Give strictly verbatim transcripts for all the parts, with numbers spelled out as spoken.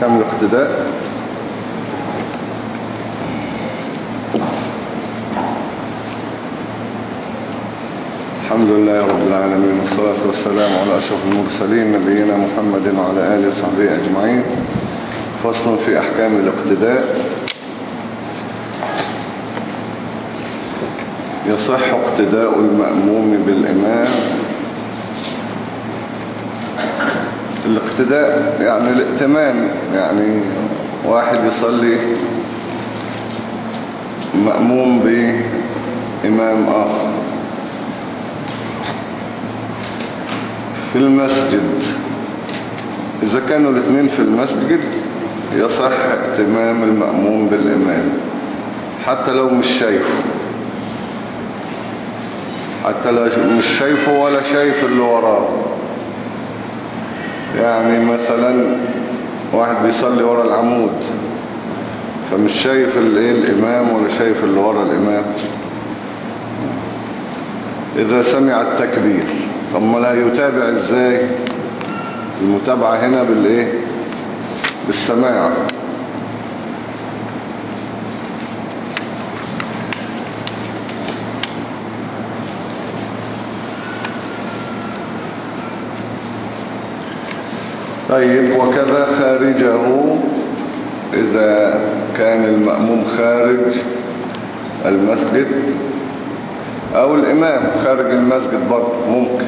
أحكام الاقتداء. الحمد لله رب العالمين، والصلاة والسلام على أشرف المرسلين نبينا محمد وعلى آله وصحبه أجمعين. فصل في أحكام الاقتداء. يصح اقتداء المأموم بالإمام. الاقتداء يعني الائتمام، يعني واحد يصلي مأموم بإمام آخر في المسجد. إذا كانوا الاثنين في المسجد يصح ائتمام المأموم بالإمام حتى لو مش شايفه، حتى لو مش شايفه ولا شايف اللي وراه. يعني مثلا واحد بيصلي ورا العمود فمش شايف الايه الإمام ولا شايف اللي ورا الإمام. إذا سمع التكبير، طب ما لا يتابع ازاي؟ المتابعة هنا بالايه؟ بالسماع. طيب، وكذا خارجه، إذا كان المأموم خارج المسجد أو الإمام خارج المسجد برضه ممكن.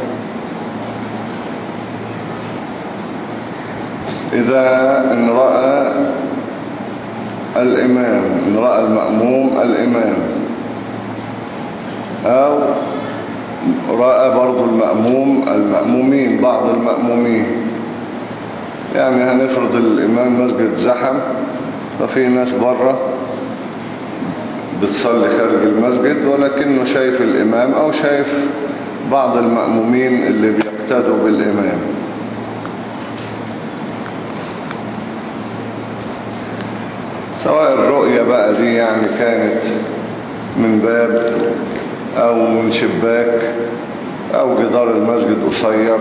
إذا إن رأى الإمام، إن رأى المأموم الإمام، أو رأى برضه المأموم المأمومين، بعض المأمومين. يعني هنفرض الإمام مسجد زحم ففي ناس بره بتصلي خارج المسجد ولكنه شايف الإمام أو شايف بعض المأمومين اللي بيقتدوا بالإمام. سواء الرؤية بقى دي يعني كانت من باب أو من شباك أو جدار المسجد قصير.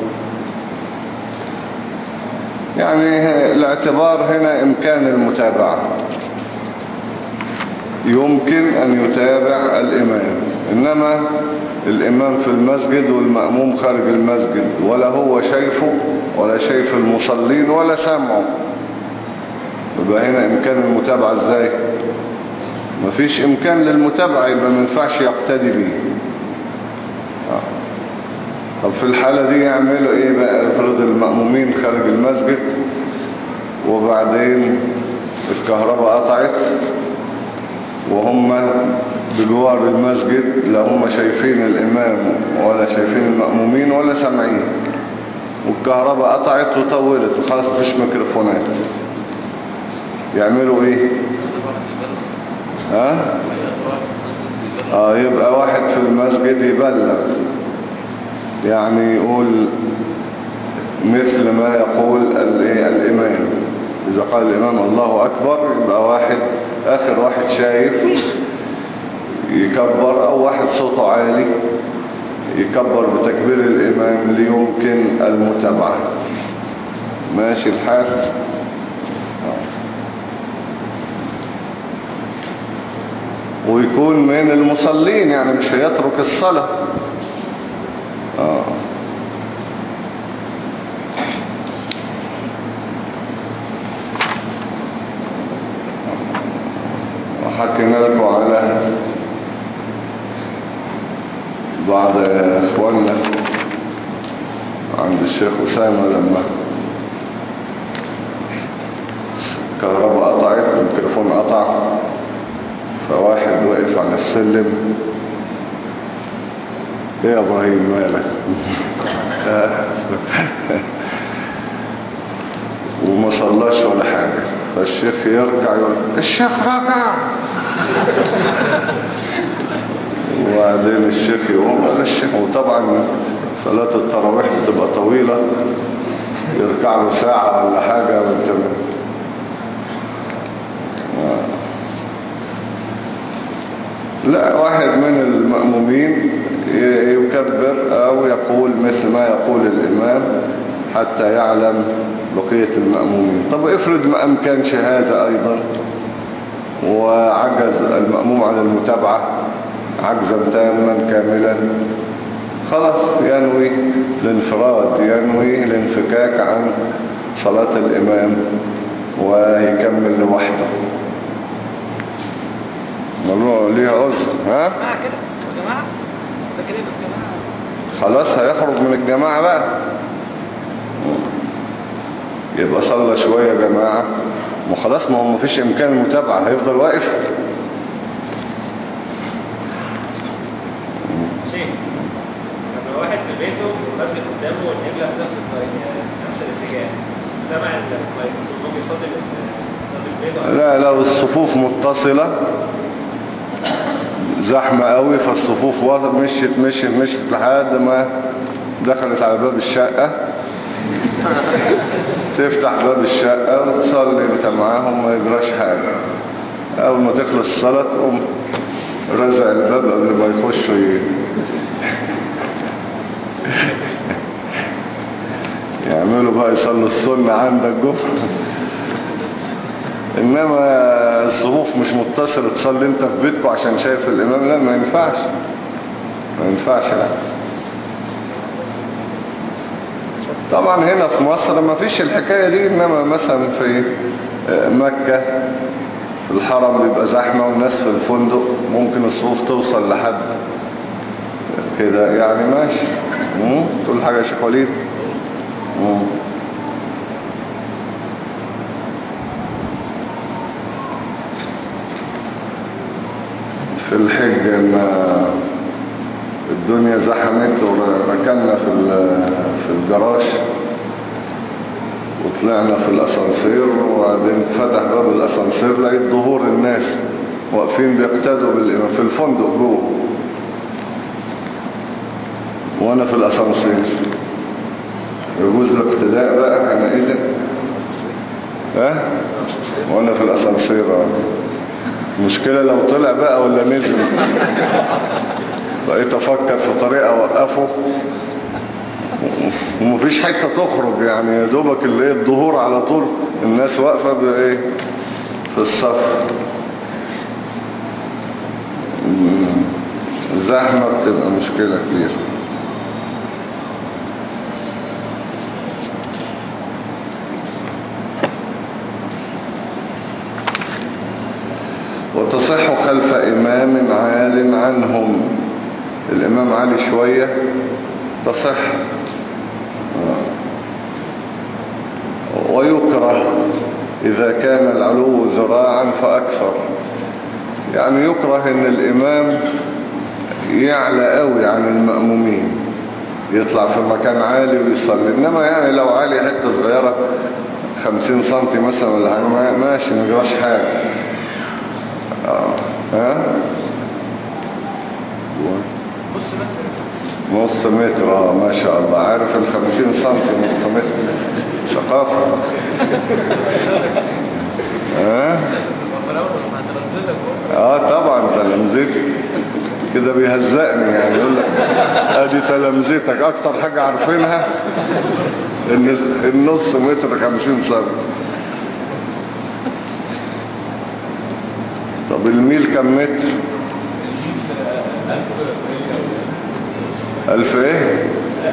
يعني الاعتبار هنا إمكان المتابعة، يمكن أن يتابع الإمام. إنما الإمام في المسجد والمأموم خارج المسجد ولا هو شايفه ولا شايف المصلين ولا سامعه، يبقى هنا إمكان المتابعة إزاي؟ مفيش إمكان للمتابعة، يبقى ما ينفعش يقتدي به. طب في الحالة دي يعملوا ايه بقى؟ افرض المأمومين خارج المسجد وبعدين الكهرباء قطعت وهم بجوار المسجد، لا هم شايفين الإمام ولا شايفين المأمومين ولا سامعين، والكهرباء قطعت وطولت وخلاص مفيش ميكروفونات. يعملوا ايه؟ ها؟ اه يبقى واحد في المسجد يبلغ، يعني يقول مثل ما يقول الإمام. إذا قال الإمام الله أكبر يبقى واحد آخر واحد شايف يكبر، أو واحد صوته عالي يكبر بتكبير الإمام ليمكن المتابعة. ماشي الحال؟ ويكون من المصلين، يعني مش هيترك الصلاة. آه. وحكينا لكم على بعض اخواننا عند الشيخ أسامة لما الكهرباء قطعت والتليفون قطع، فواحد وقف على السلم: ايه يا ابراهيم مالك؟ وما صلاش ولا حاجة. فالشيخ يرجع يقول: الشيخ رجع. وبعدين الشيخ يقوم قال الشيخ، وطبعا صلاة التراويح بتبقى طويلة، يرجع له ساعة ولا حاجة وانت لا، واحد من المأمومين يكبر أو يقول مثل ما يقول الإمام حتى يعلم بقية المأمومين. طب افرض ما أمكنش هذا أيضا وعجز المأموم عن المتابعة عجزا تاما كاملا، خلاص ينوي الانفراد، ينوي الانفكاك عن صلاة الإمام ويكمل لوحده. ممنوع ليه عذر. ها جماعة كده وجماعة ده كده بالجماعة خلاص هيخرج من الجماعة بقى، يبقى صلى شوية جماعة وخلاص، ما هو مفيش إمكان المتابعة، هيفضل واقف. شيء لما واحد في بيته والمسجد قدامه والقبلة في نفس الطريق نفس الاتجاه سمع الميكروفون بيصلي بيصلي البيت. لا لو الصفوف متصلة زحمة قوي فالصفوف مشيت مشيت مشيت لحد ما دخلت على باب الشقة، تفتح باب الشقة وتصلي انت معاهم ما يجراش حاجة. اول ما تخلص الصلاة تقوم رزع الباب قبل ما يخشوا ي... يعملوا بقى يصلوا السنة عندك جوه. انما الصفوف مش متصلة تصلي انت في بيتكم عشان شايف الامام، لا ما ينفعش، ما ينفعش. لا طبعا هنا في مصر ما فيش الحكاية دي، انما مثلا في مكة في الحرم بيبقى زحمة والناس في الفندق ممكن الصفوف توصل لحد كده يعني ماشي. تقول حاجة يا شيخ وليد؟ مم. في الحج ما الدنيا زحمت وركلنا في في الجراج وطلعنا في الاسانسير وبعدين فتح باب الاسانسير لقيت ظهور الناس واقفين بيقتدوا بالإمام في الفندق جوه وانا في الاسانسير. يجوز الاقتداء بقى انا اذن ها وانا في الاسانسير. مشكلة لو طلع بقى ولا نزل. بقيت افكر في طريقة اوقفه ومفيش حتة تخرج يعني، يا دوبك اللي ايه الظهور على طول الناس واقفة بايه في الصف. زحمة بتبقى مشكلة كبيرة. وتصح خلف إمام عال عنهم، الإمام عالي شوية تصح. ويكره إذا كان العلو ذراعا فأكثر، يعني يكره إن الإمام يعلى قوي عن المأمومين، يطلع في مكان عالي ويصلي. إنما يعني لو عالي حتة صغيرة خمسين سنتي مثلا ولا حاجة ماشي ما يجراش حاجة. آه. ها نص متر. اه ما شاء الله عارف الخمسين سنتي نص متر ثقافة. ها اه طبعا تلامذتي كده بيهزقني يعني، يقول لك ادي تلامذتك اكتر حاجة عارفينها ان النص متر خمسين سنتي. طب الميل كم متر؟ ألف ايه؟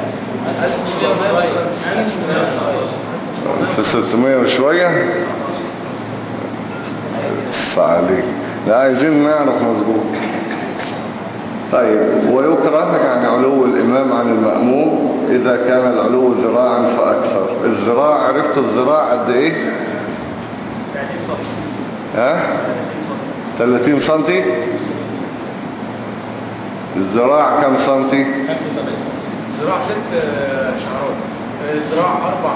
ألف ستمية وشوية. عليك لا عايزين نعرف مظبوط. طيب ويكره يعني علو الإمام عن المأموم إذا كان العلو ذراعا فأكثر. الذراع عرفت الذراع قد ايه؟ ها؟ ثلاثين سنتي. الذراع كم سنتي؟ الذراع ست شعرات. الذراع أربع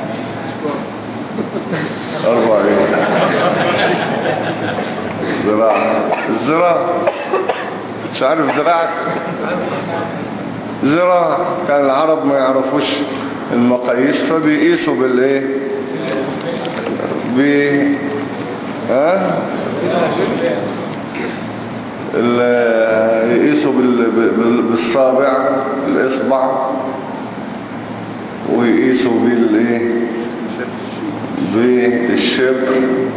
أربع ايه؟ الذراع الذراع مش عارف ذراعك؟ ذراع كان العرب ما يعرفوش المقاييس فبيقيسوا بالايه؟ ب ها؟ يقيسوا بالصابع الإصبع ويقيسوا بالايه بالشبر.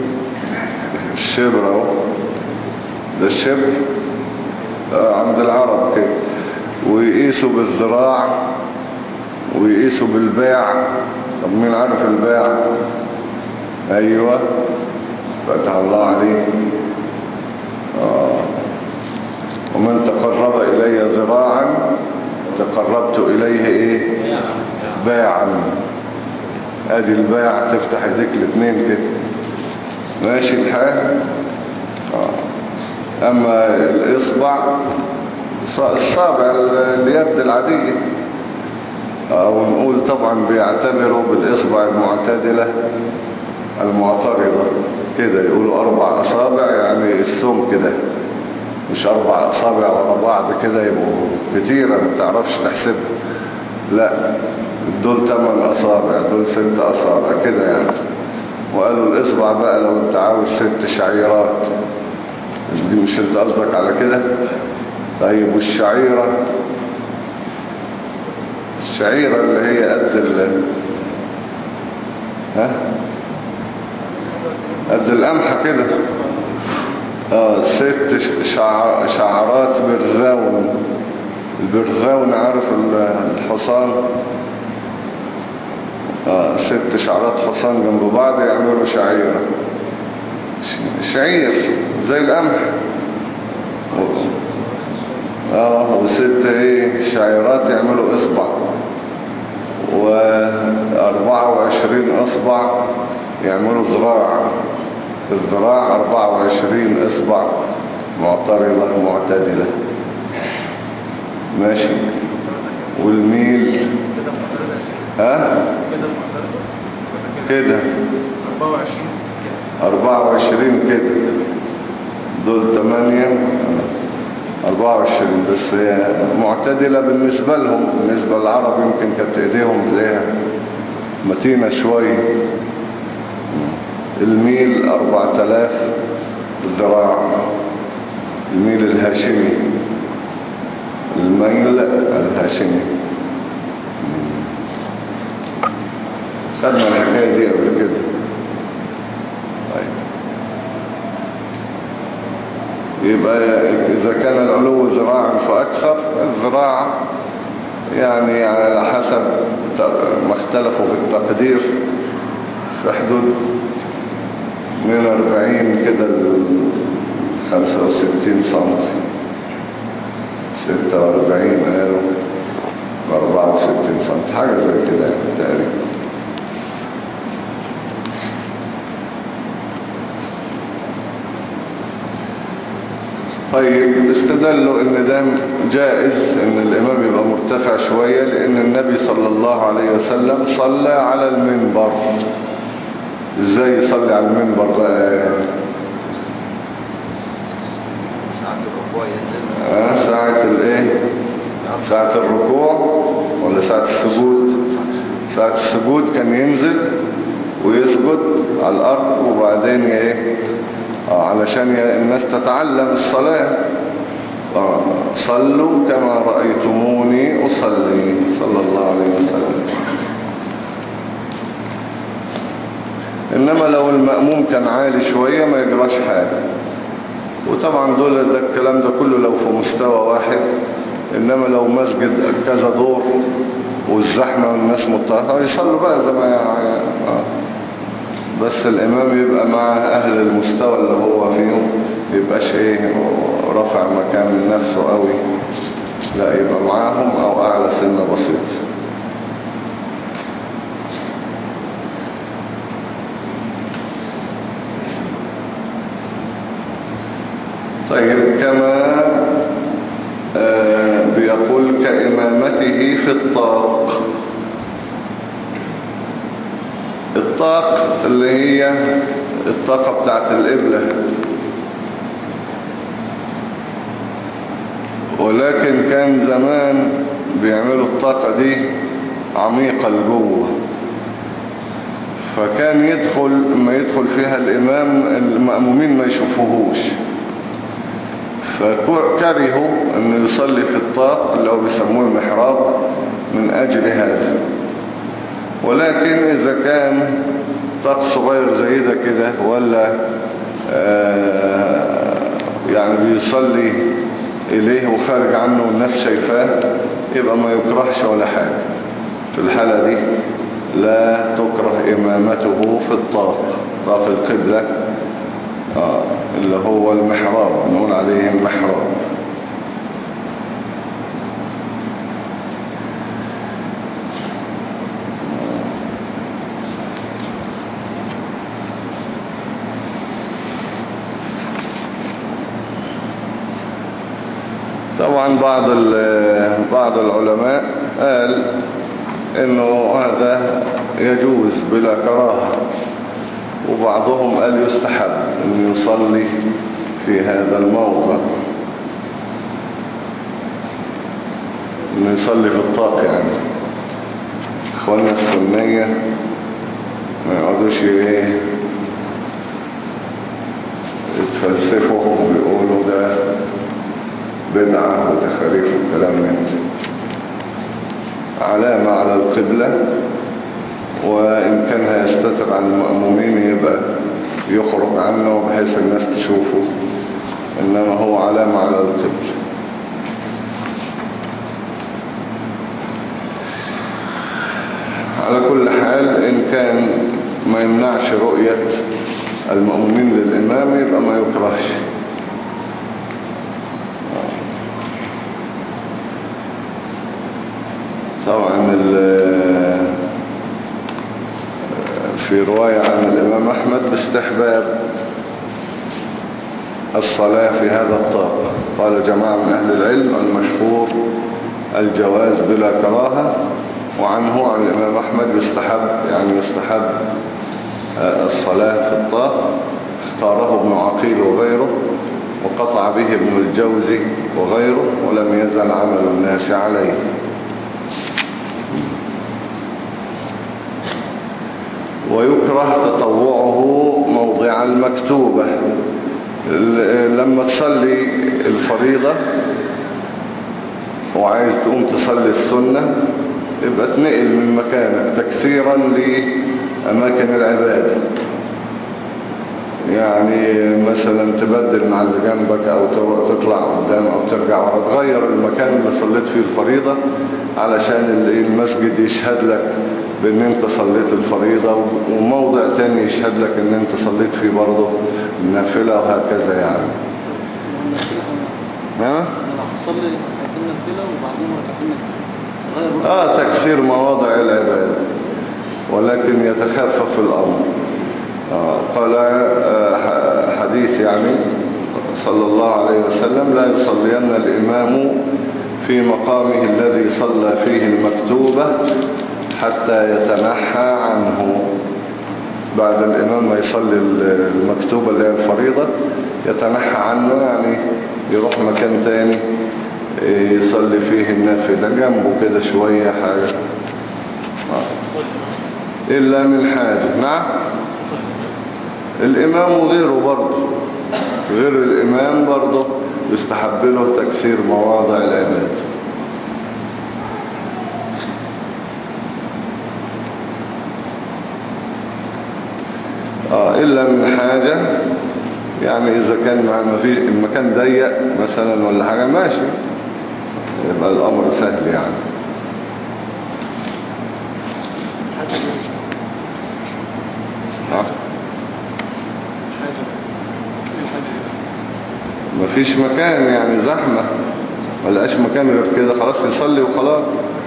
الشبر اهو، ده الشبر عند العرب كده. ويقيسوا بالذراع، ويقيسوا بالباع. طب مين عارف الباع؟ ايوه، فتح الله عليه. آه. ومن تقرب الي ذراعا تقربت اليه ايه باعا. ادي الباع، تفتح ايديك الاثنين كده، ماشي الحال. آه. اما الاصبع، الصابع اليد العادية، او نقول طبعا بيعتبروا بالاصبع المعتدلة المعترضة كده، يقولوا اربع اصابع يعني السم كده، مش اربع اصابع ورا بعض كده يبقوا كتيرة ما تعرفش تحسبها. لا، دول ثمان اصابع، دول ست اصابع كده يعني. وقالوا الاصبع بقى لو انت عاوز ست شعيرات، دي مش انت قصدك على كده؟ طيب والشعيرة، الشعيرة اللي هي قد ال ها قد القمحة كده، اه ست شعر... شعرات برزاون. البرزاون عارف الحصان؟ اه ست شعرات حصان جنب بعض يعملوا شعيرة. شعير زي القمح. اه وست ايه شعيرات يعملوا اصبع. واربعة وعشرين اصبع يعملوا ذراع. الذراع اربعة وعشرين اصبع معترضة معتدلة، ماشي. والميل ها كده اربعة وعشرين كده، دول تمانية اربعة وعشرين بس هي معتدلة بالنسبة لهم. بالنسبة للعرب يمكن كانت ايديهم تلاقيها متينة شوية. الميل اربعة الاف ذراع، الميل الهاشمي، الميل الهاشمي. خدنا الحكاية دي قبل كده. طيب يبقى إذا كان العلو ذراعا فأكثر، الذراع يعني على حسب ما اختلفوا في التقدير في حدود من أربعين كده ل خمسة وستين سنتي، ستة وأربعين قالوا أربعة وستين سنتي، حاجة زي كده يعني تقريبا. طيب استدلوا ان ده جائز ان الامام يبقى مرتفع شوية، لان النبي صلى الله عليه وسلم صلى على المنبر. ازاي يصلي على المنبر بقى؟ ساعة الركوع ينزل. اه ساعة الايه؟ ساعة الركوع ولا ساعة السجود؟ ساعة السجود كان ينزل ويسجد على الارض، وبعدين ايه آه علشان الناس تتعلم الصلاة. آه صلوا كما رأيتموني أصلي صلى الله عليه وسلم. إنما لو المأموم كان عالي شوية ما يجراش حاجة. وطبعا دول ده الكلام ده كله لو في مستوى واحد، إنما لو مسجد كذا دور والزحمة والناس مضطرة يصلوا بقى زي ما يعني آه. بس الامام يبقى مع اهل المستوى اللي هو فيهم، يبقاش ايه رفع مكان من نفسه قوي، لا يبقى معاهم او اعلى سنة بسيط. طيب كما آه بيقول كإمامته في الطاق. الطاق اللي هي الطاقة بتاعت القبلة، ولكن كان زمان بيعملوا الطاقة دي عميقة لجوه، فكان يدخل ما يدخل فيها الإمام المأمومين ما يشوفوهوش، فكرهوا أنه يصلي في الطاق اللي هو بيسموه المحراب من أجل هذا. ولكن إذا كان طقس غير زي ده كده ولا آه يعني بيصلي إليه وخارج عنه والناس شايفاه يبقى ما يكرهش ولا حاجة. في الحالة دي لا تكره إمامته في الطاق، طاق القبلة آه اللي هو المحراب، نقول عليه المحراب. طبعا بعض بعض العلماء قال انه هذا يجوز بلا كراهة، وبعضهم قال يستحب ان يصلي في هذا الموضع، ان يصلي في الطاق. يعني اخواننا السنية ما يقعدوش ايه يتفلسفوا ويقولوا ده بدعة وتخريف والكلام من علامة على القبلة، وإن كان هيستتر عن المأمومين يبقى يخرج عنه بحيث الناس تشوفه، إنما هو علامة على القبلة. على كل حال إن كان ما يمنعش رؤية المأمومين للإمام يبقى ما يكرهش. طبعا في رواية عن الإمام أحمد باستحباب الصلاة في هذا الطاق. قال جماعة من أهل العلم المشهور الجواز بلا كراهة، وعنه عن الإمام أحمد يستحب يعني يستحب الصلاة في الطاق. اختاره ابن عقيل وغيره، وقطع به ابن الجوزي وغيره، ولم يزل عمل الناس عليه. ويكره تطوعه موضع المكتوبة. لما تصلي الفريضة وعايز تقوم تصلي السنة يبقى تنقل من مكانك تكثيرا لأماكن العبادة. يعني مثلا تبدل مع اللي جنبك او تطلع قدام او ترجع ورا، تغير المكان اللي صليت فيه الفريضة علشان المسجد يشهد لك بان انت صليت الفريضة، وموضع تاني يشهد لك ان انت صليت فيه برضه النافلة، وهكذا يعني. ها؟ صلي ركعتين نافلة وبعدين ركعتين اه تكثير مواضع العبادة، ولكن يتخفف الامر. آه قال آه حديث يعني صلى الله عليه وسلم: لا يصلين الإمام في مقامه الذي صلى فيه المكتوبة حتى يتنحى عنه. بعد الإمام ما يصلي المكتوبة اللي هي الفريضة يتنحى عنه، يعني يروح مكان تاني يصلي فيه النافلة جنبه كده شوية حاجة آه. إلا من حاجة. نعم، الإمام وغيره برضه، غير الإمام برضه يستحب له تكثير مواضع العبادة. آه إلا من حاجة، يعني إذا كان ما في المكان ضيق مثلا ولا حاجة ماشي، يبقى الأمر سهل يعني. آه. مفيش مكان يعني زحمة، ملقاش مكان غير كده، خلاص يصلي وخلاص.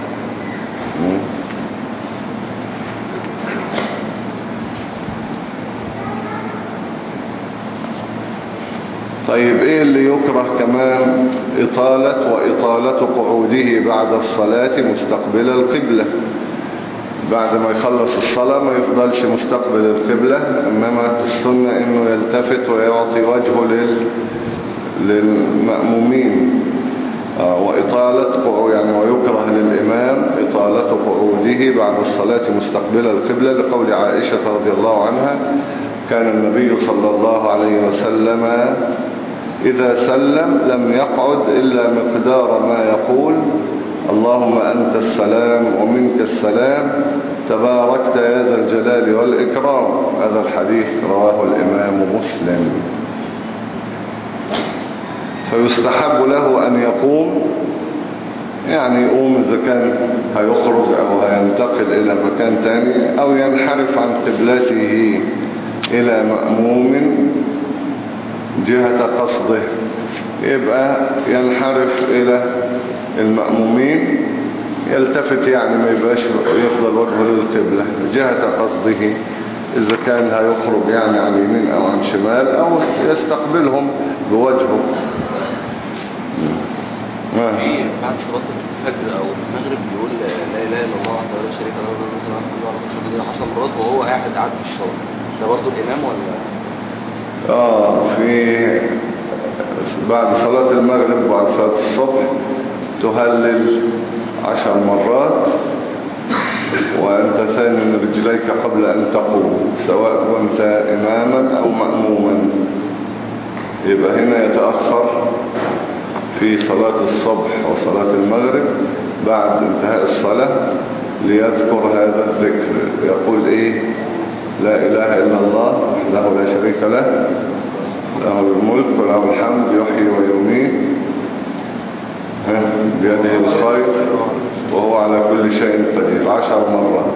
طيب ايه اللي يكره كمان؟ إطالة وإطالة قعوده بعد الصلاة مستقبل القبلة. بعد ما يخلص الصلاة ما يفضلش مستقبل القبلة، إنما السنة إنه يلتفت ويعطي وجهه لل... للمأمومين. آه وإطالة يعني ويكره للإمام إطالة قعوده بعد الصلاة مستقبل القبلة، لقول عائشة رضي الله عنها: كان النبي صلى الله عليه وسلم إذا سلم لم يقعد إلا مقدار ما يقول اللهم أنت السلام ومنك السلام تباركت يا ذا الجلال والإكرام. هذا الحديث رواه الإمام مسلم. فيستحب له أن يقوم، يعني يقوم إذا كان هيخرج أو هينتقل إلى مكان تاني، أو ينحرف عن قبلته إلى مأموم جهة قصده، يبقى ينحرف إلى المأمومين، يلتفت يعني ما يبقاش يفضل وجهه للقبلة جهة قصده، إذا كان هيخرج يعني عن يمين أو عن شمال، أو يستقبلهم بوجهه. في بعد صلاة الفجر أو المغرب بيقول لا إله إلا الله وحده لا شريك له له الملك وله الحمد لله عشر مرات وهو قاعد قاعد في الصلاة. ده برضه الإمام ولا؟ آه في بعد صلاة المغرب وبعد صلاة الصبح تهلل عشر مرات وأنت ثاني رجليك قبل أن تقوم، سواء كنت إماما أو مأموما. يبقى هنا يتأخر في صلاة الصبح وصلاة المغرب بعد انتهاء الصلاة ليذكر هذا الذكر، يقول إيه؟ لا إله إلا الله وحده لا شريك له له الملك وله الحمد يحيي ويميت بيده الخير وهو على كل شيء قدير عشر مرات.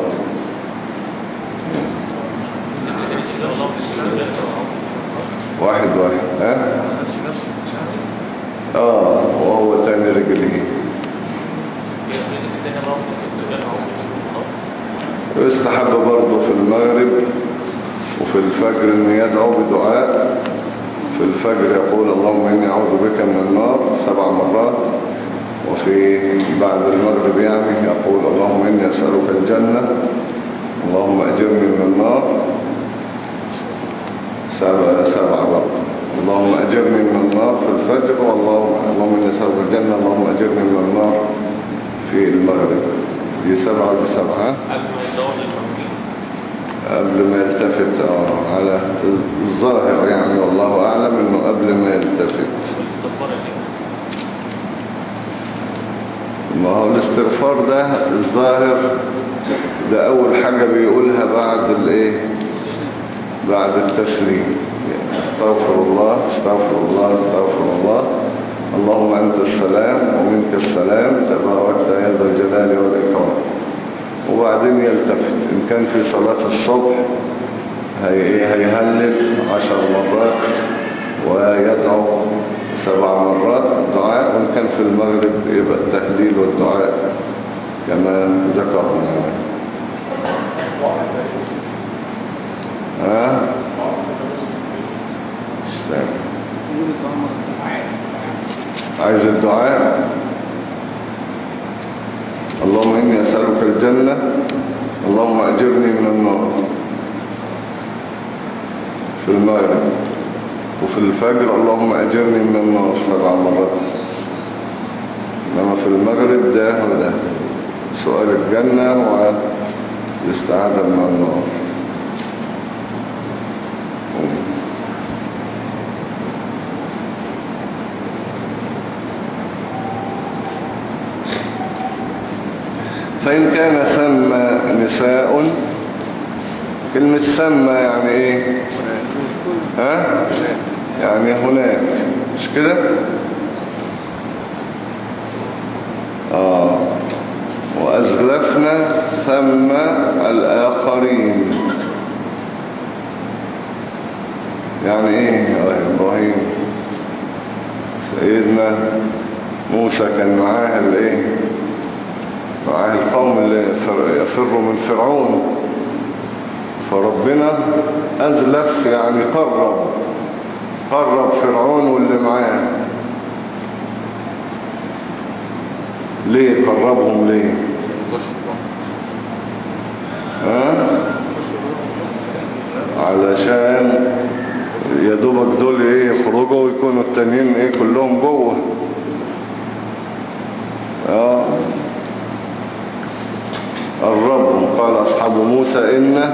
واحد واحد ها اه وهو تاني رجليه. يستحب برضه في المغرب وفي الفجر ان يدعو بدعاء. في الفجر يقول اللهم إني أعوذ بك من النار سبع مرات، وفي بعد المغرب يعني يقول اللهم إني أسألك الجنة اللهم أجرني من النار سبع سبع مرات. اللهم أجرني من النار في الفجر، والله اللهم إني أسألك الجنة اللهم أجرني من النار في المغرب. دي سبعة بسبعة قبل ما يلتفت اه على الظاهر يعني، والله أعلم إنه قبل ما يلتفت. ما هو الاستغفار ده الظاهر ده أول حاجة بيقولها بعد الايه بعد التسليم. استغفر الله استغفر الله استغفر الله اللهم أنت السلام ومنك السلام تباركت يا ذا الجلال والإكرام. وبعدين يلتفت إن كان في صلاة الصبح هي هيهلل عشر مرات ويدعو سبع مرات دعاء، وإن كان في المغرب يبقى التهليل والدعاء كما ذكرنا. ها عايز الدعاء اللهم إني أسألك الجنة اللهم أجرني من النار في المغرب، وفي الفجر اللهم أجرني من النار سبع مرات. إنما في المغرب ده وده سؤال الجنة والاستعاذة من النار. فإن كان ثم نساء، كلمة ثم يعني ايه؟ ها؟ يعني هناك، مش كده؟ آه وأزلفنا ثم الآخرين. يعني ايه يا إبراهيم؟ سيدنا موسى كان معاه الايه؟ معاه القوم اللي يفروا من فرعون، فربنا أزلف يعني قرب قرب فرعون واللي معاه. ليه قربهم ليه؟ ها؟ علشان يدوبك دول ايه يخرجوا ويكونوا التانيين ايه كلهم جوه. اه قربهم. قال أصحاب موسى إن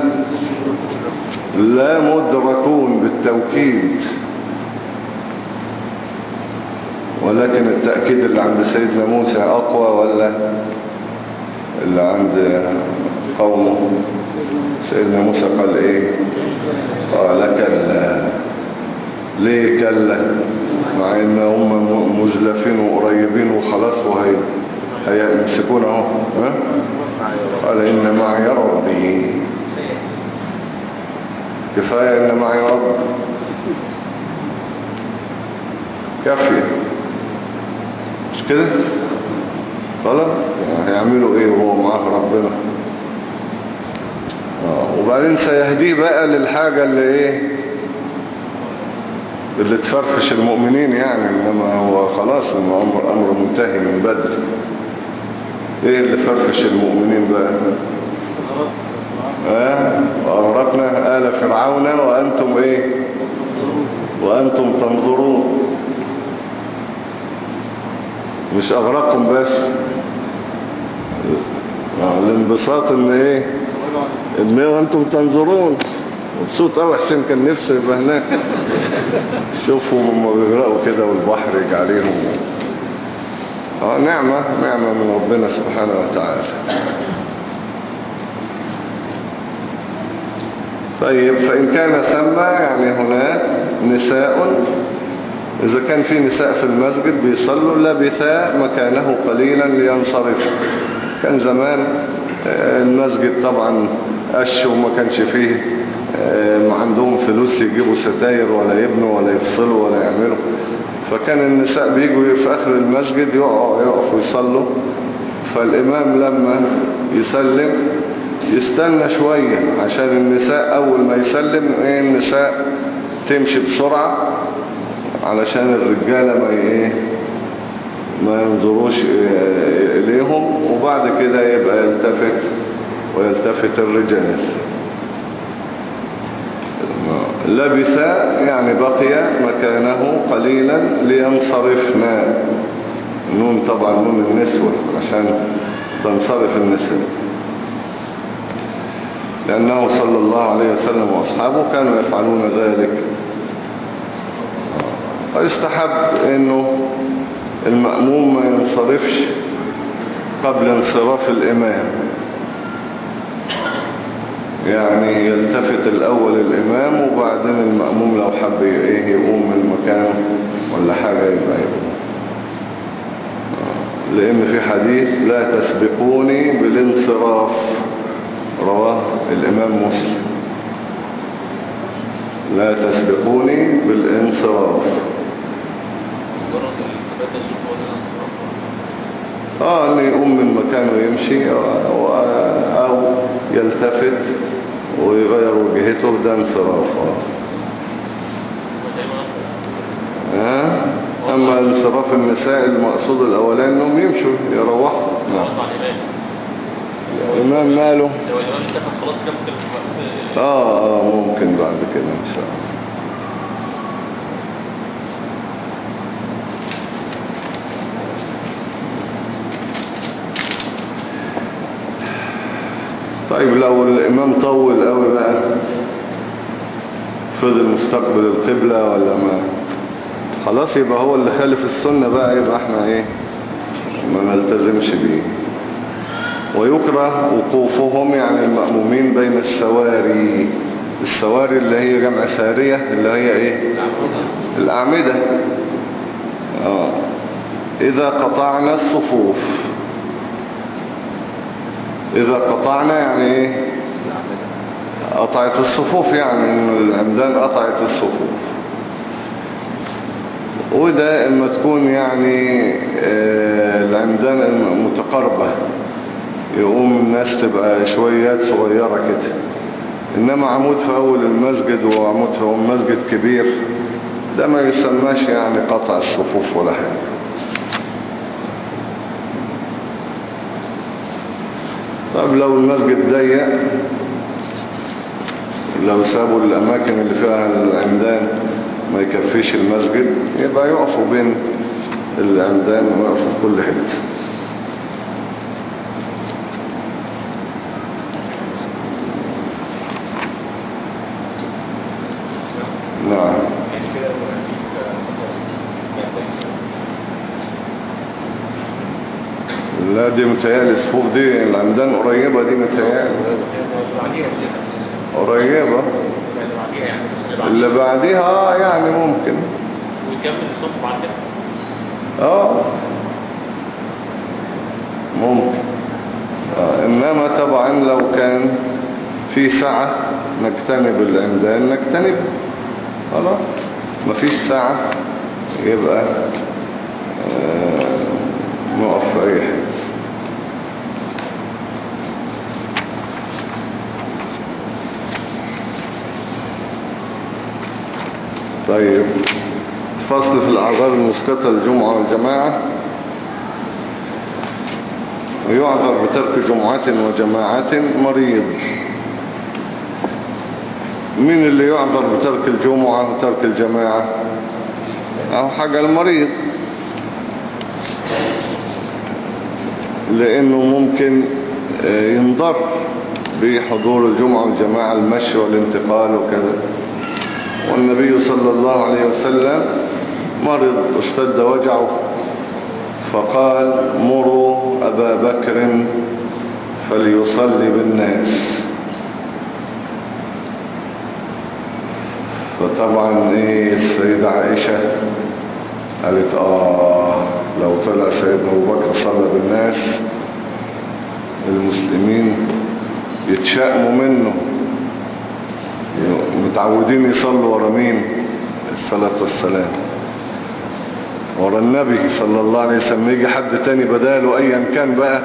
لا مدركون بالتوكيد، ولكن التأكيد اللي عند سيدنا موسى أقوى ولا اللي عند قومه؟ سيدنا موسى قال إيه؟ قال كلا. ليه كلا؟ مع إن هم مزلفين وقريبين وخلاص وهي هيمسكون اهو. ها؟ قال إن معي ربي. كفاية إن معي رب، كافية، مش كده؟ خلاص هيعملوا ايه وهو معاه ربنا؟ آه. وبعدين سيهديه بقى للحاجة اللي ايه اللي تفرفش المؤمنين يعني، انما هو خلاص الامر امر منتهي من بدري. ايه اللي فرفش المؤمنين بقى؟ اه وأغرقنا آل فرعون وأنتم ايه وأنتم تنظرون. مش أغرقهم بس، الانبساط ان ايه ان وأنتم تنظرون. مبسوط قوي حسين، كان نفسه يبقى هناك. شوفوا هم بيغرقوا كده والبحر يجي عليهم. اه نعمة نعمة من ربنا سبحانه وتعالى. طيب فإن كان ثم يعني هناك نساء، إذا كان في نساء في المسجد بيصلوا لبثا مكانه قليلا لينصرف. كان زمان المسجد طبعا قش وما كانش فيه ما عندهم فلوس يجيبوا ستاير ولا يبنوا ولا يفصلوا ولا يعملوا، فكان النساء بيجوا في آخر المسجد يقعوا يقفوا يصلوا. فالإمام لما يسلم يستنى شوية عشان النساء أول ما يسلم ايه النساء تمشي بسرعة علشان الرجالة ما ايه ما ينظروش إليهم، وبعد كده يبقى يلتفت ويلتفت الرجال. لبث يعني بقي مكانه قليلا لينصرفنا. نون طبعا نون النسوة عشان تنصرف النساء، لأنه صلى الله عليه وسلم وأصحابه كانوا يفعلون ذلك. ويستحب أنه المأموم ما ينصرفش قبل انصراف الإمام، يعني يلتفت الأول الإمام وبعدين المأموم لو حب إيه يقوم من مكانه ولا حاجة يبقى يقوم. لأن في حديث لا تسبقوني بالانصراف رواه الإمام مسلم. لا تسبقوني بالانصراف. اه ان يقوم من مكانه يمشي أو, أو يلتفت ويغير وجهته، ده انصراف. ها اما انصراف النساء المقصود الاولاني انهم يمشوا يروحوا. نعم. الامام ماله اه اه ممكن بعد كده ان شاء الله. طيب لو الامام طول قوي بقى فضل مستقبل القبلة ولا ما خلاص يبقى هو اللي خالف السنة بقى، يبقى احنا ايه ما نلتزمش بيه. ويكره وقوفهم يعني المأمومين بين السواري. السواري اللي هي جمع سارية اللي هي ايه الأعمدة. آه. إذا قطعنا الصفوف. إذا قطعنا يعني ايه قطعت الصفوف، يعني العمدان قطعت الصفوف. وده اما تكون يعني آه العمدان المتقاربة يقوم الناس تبقى شويات صغيرة كده. انما عمود في اول المسجد وعمود في اول مسجد كبير ده ما يسماش يعني قطع الصفوف ولا حاجة. طب لو المسجد ضيق، لو سابوا الاماكن اللي فيها العمدان ما يكفيش المسجد، يبقى يقفوا بين العمدان ويقفوا في كل حته. نعم. لا دي متهيألي صفوف دي العمدان قريبة، دي متهيألي قريبة. اللي بعديها اه يعني ممكن ويكمل الصف بعد كده. اه ممكن. آه. انما طبعا لو كان في سعة نجتنب العمدان نجتنب، خلاص. مفيش سعة يبقى آه نقف في اي حاجة. طيب فصل في الأعذار المسقطة الجمعة والجماعة. ويعذر بترك جمعة وجماعة مريض. مين اللي يعذر بترك الجمعة وترك الجماعة؟ أو حاجة المريض، لأنه ممكن ينضر بحضور الجمعة والجماعة، المشي والانتقال وكذا. والنبي صلى الله عليه وسلم مرض واشتد وجعه فقال مروا أبا بكر فليصلي بالناس. فطبعا ايه السيدة عائشة قالت اه لو طلع سيدنا أبو بكر صلى بالناس المسلمين يتشائموا منه، متعودين يصلوا ورا مين؟ الصلاة والسلام ورا النبي صلى الله عليه وسلم. يجي حد تاني بداله ايا كان بقى،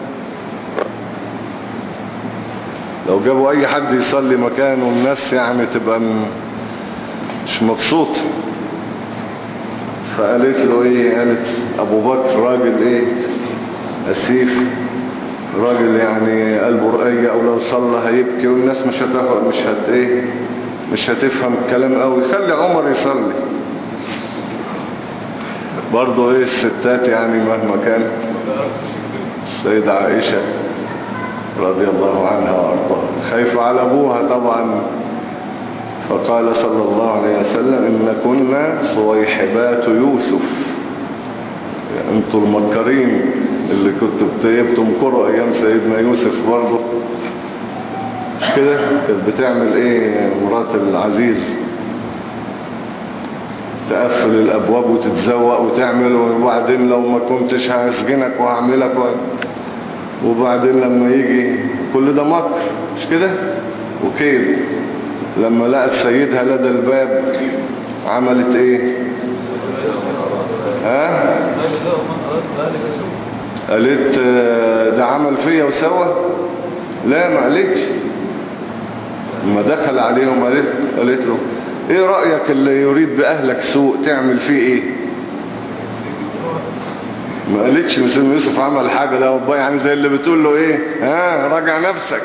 لو جابوا اي حد يصلي مكانه الناس يعني تبقى مش مبسوط. فقالت له ايه؟ قالت ابو بكر راجل ايه؟ اسيف، راجل يعني قلبه رقيق، او لو صلى هيبكي والناس مش هتفهم، مش هت ايه مش هتفهم الكلام قوي، خلي عمر يصلي. برضه ايه الستات يعني مهما كان. السيدة عائشة رضي الله عنها وارضاها خايفة على ابوها طبعا، فقال صلى الله عليه وسلم إن كنا صويحبات يوسف. يعني انتوا المكرين اللي كنتوا بتمكروا ايام سيدنا يوسف برضه، مش كده؟ كانت بتعمل ايه مرات العزيز؟ تقفل الابواب وتتزوق وتعمل، وبعدين لو ما كنتش هسجنك وهعملك و... وبعدين لما يجي كل ده مكر، مش كده؟ وكيد. لما لقت سيدها لدى الباب عملت ايه؟ ها؟ قالت ده عمل فيا وسوى؟ لا ما قالتش. لما دخل عليهم قالت, قالت له ايه رأيك اللي يريد بأهلك سوء تعمل فيه ايه؟ ما قالتش مسلم يوسف عمل حاجة، ده يعني زي اللي بتقول له ايه؟ ها راجع نفسك.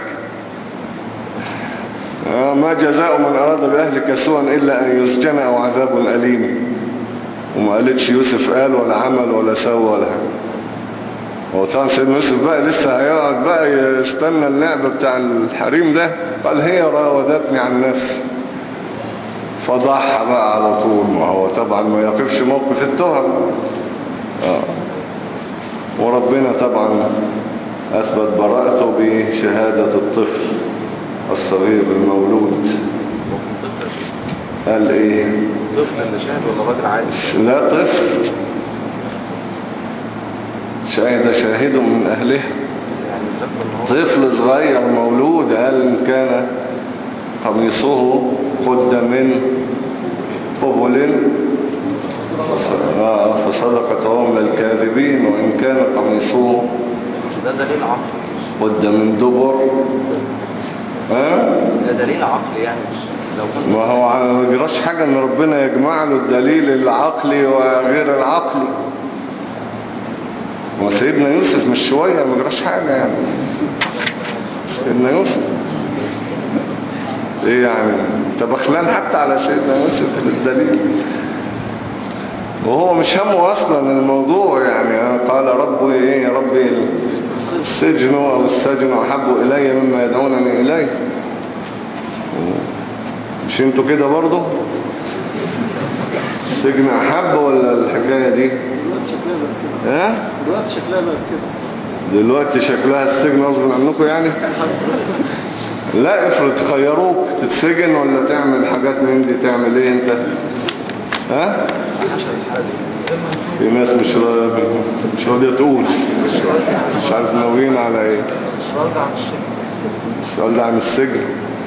ما جزاء من أراد بأهلك سوءا إلا أن يسجن أو عذاب أليم. وما قالتش يوسف قال ولا عمل ولا سوى ولا حاجة. هو طبعا سيدنا يوسف بقى لسه هيقعد بقى يستنى اللعب بتاع الحريم ده؟ قال هي راودتني عن نفسي. فضحها بقى على طول، ما هو طبعا ما يقفش موقف التهم. آه. وربنا طبعا أثبت براءته بشهادة الطفل الصغير المولود. قال ايه؟ طفل اللي شاهد ولا راجل عادي؟ لا طفل شاهد شاهد من اهلها، يعني طفل صغير مولود. قال ان كان قميصه قد من قبل فصدقت وهم الكاذبين، وان كان قميصه ده دليل عقلي قد من دبر. ها؟ ده دليل عقلي يعني، لو ما هو ما يجراش حاجة ان ربنا يجمع له الدليل العقلي وغير العقلي. وسيدنا يوسف مش شوية ما يجراش حاجة يعني. سيدنا يوسف ايه يعني؟ انت بخلان حتى على سيدنا يوسف بالدليل، وهو مش همه اصلا الموضوع يعني. قال ربي ايه؟ ربي السجن او السجن احب الي مما يدعونني اليه. مش انتوا كده برضو؟ السجن احب ولا الحكاية دي؟ دلوقتي شكلها بقى كده. ها؟ دلوقتي شكلها بقى كده. دلوقتي شكلها السجن غصب عنكم يعني. لا افرض خيروك تتسجن ولا تعمل حاجات من دي، تعمل ايه انت؟ ها؟ في ناس مش راضية مش راضية تقول، مش عارف ناويين على ايه. السؤال ده عن السجن.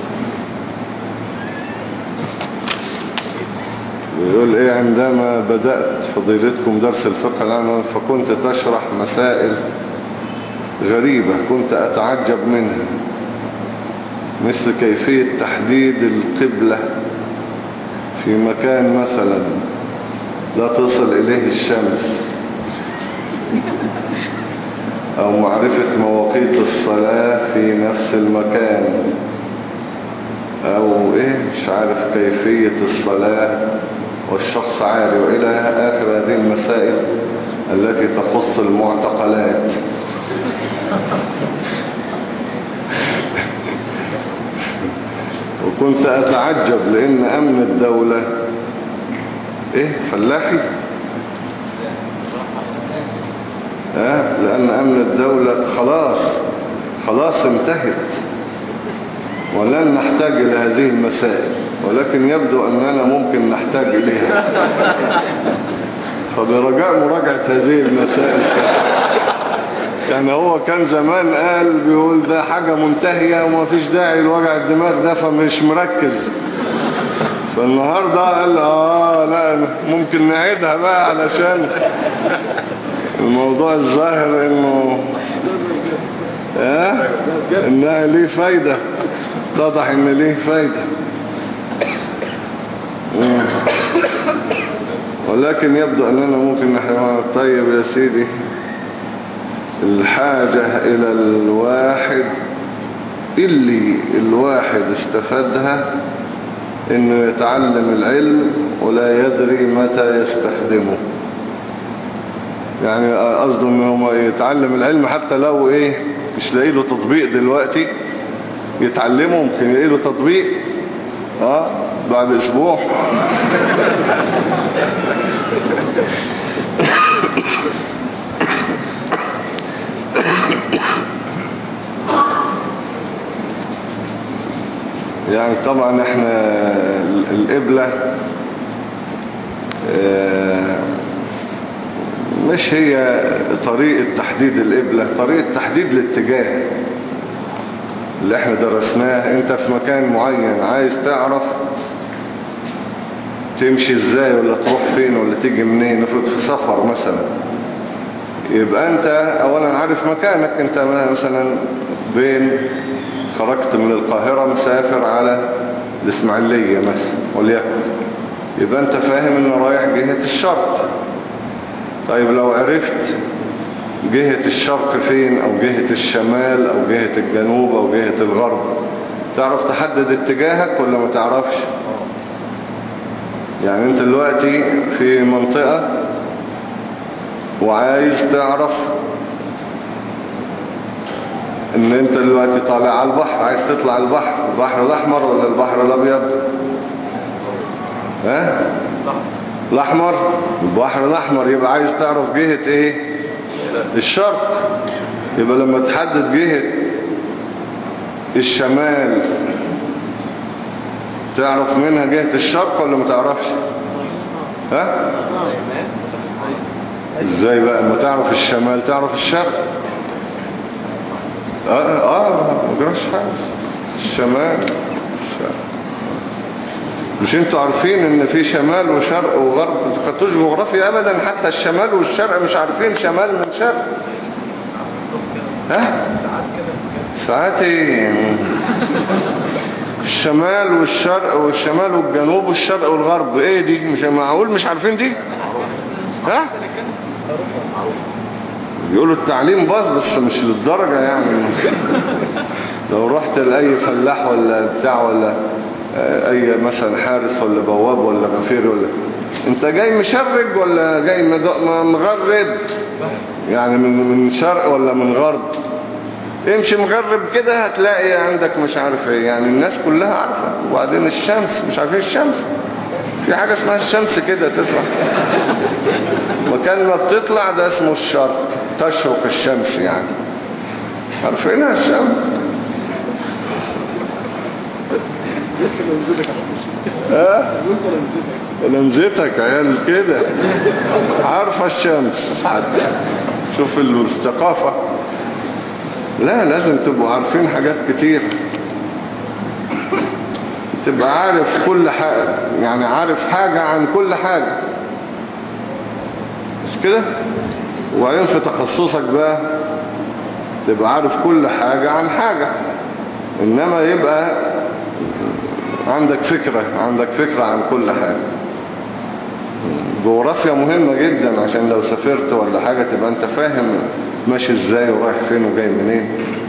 بيقول ايه: عندما بدأت فضيلتكم درس الفقه الآن فكنت تشرح مسائل غريبة كنت أتعجب منها، مثل كيفية تحديد القبلة في مكان مثلا لا تصل إليه الشمس، أو معرفة مواقيت الصلاة في نفس المكان، أو إيه مش عارف كيفية الصلاة والشخص عاري، وإلى آخر هذه المسائل التي تخص المعتقلات. وكنت أتعجب لأن أمن الدولة إيه فلاحي آه لأن أمن الدولة خلاص خلاص انتهت ولن نحتاج إلى هذه المسائل، ولكن يبدو أننا ممكن نحتاج إليها. فبرجاء مراجعة هذه المسائل. يعني هو كان زمان قال بيقول ده حاجة منتهية وما فيش داعي لوجع الدماغ ده فمش مركز، فالنهاردة قال آه لا ممكن نعيدها بقى علشان الموضوع الظاهر انه اه انها ليه فايدة، اتضح ان ليه فايدة. ولكن يبدو اننا ممكن نحن. طيب يا سيدي، الحاجة الى الواحد اللي الواحد استفادها انه يتعلم العلم ولا يدري متى يستخدمه. يعني قصده انه يتعلم العلم حتى لو ايه مش لاقي له تطبيق دلوقتي يتعلمه، ممكن يلاقي له تطبيق اه بعد اسبوع. يعني طبعا احنا القبلة مش هي طريقة تحديد القبلة، طريقة تحديد الاتجاه اللي احنا درسناه. انت في مكان معين عايز تعرف تمشي ازاي ولا تروح فين ولا تيجي منين، نفرض في سفر مثلا، يبقى انت اولا عارف مكانك. انت مثلا بين خرجت من القاهرة مسافر على الإسماعيلية مثلا وليكن، يبقى انت فاهم انه رايح جهة الشرق. طيب لو عرفت جهة الشرق فين او جهة الشمال او جهة الجنوب او جهة الغرب، تعرف تحدد اتجاهك ولا ما تعرفش؟ يعني انت دلوقتي في منطقة وعايز تعرف ان انت دلوقتي طالع على البحر، عايز تطلع البحر، البحر الاحمر ولا البحر الابيض؟ ها الاحمر، البحر الاحمر. يبقى عايز تعرف جهة ايه؟ الشرق. يبقى لما تحدد جهة الشمال تعرف منها جهة الشرق ولا ما تعرفش؟ ها ازاي بقى لما تعرف الشمال تعرف الشرق؟ اه اه ما جراش حاجه. الشمال الشرق. مش انتوا عارفين ان في شمال وشرق وغرب؟ ما خدتوش جغرافيا ابدا، حتى الشمال والشرق مش عارفين شمال من شرق. ها ساعات ايه؟ الشمال والشرق والشمال والجنوب والشرق والغرب، ايه دي؟ مش معقول مش عارفين دي؟ ها بيقولوا التعليم باظ بس مش للدرجة يعني. لو رحت لأي فلاح ولا بتاع ولا أي مثلا حارس ولا بواب ولا غفير ولا انت جاي مشرج ولا جاي مغرب؟ يعني من من شرق ولا من غرب؟ امشي مغرب كده هتلاقي عندك مش عارف ايه. يعني الناس كلها عارفة. وبعدين الشمس مش عارفين الشمس، في حاجة اسمها الشمس كده تطلع مكان ما بتطلع ده اسمه الشرق، تشرق الشمس يعني. عارفينها الشمس؟ ها؟ لمزتك عيال كده عارفة الشمس حتى شوف الثقافة. لا لازم تبقوا عارفين حاجات كتير، تبقى عارف كل حاجة، يعني عارف حاجة عن كل حاجة، مش كده؟ وبعدين في تخصصك بقى تبقى عارف كل حاجة عن حاجة، إنما يبقى عندك فكرة عندك فكرة عن كل حاجة. جغرافيا مهمة جدا عشان لو سافرت ولا حاجة تبقى انت فاهم ماشي ازاي ورايح فين وجاي منين،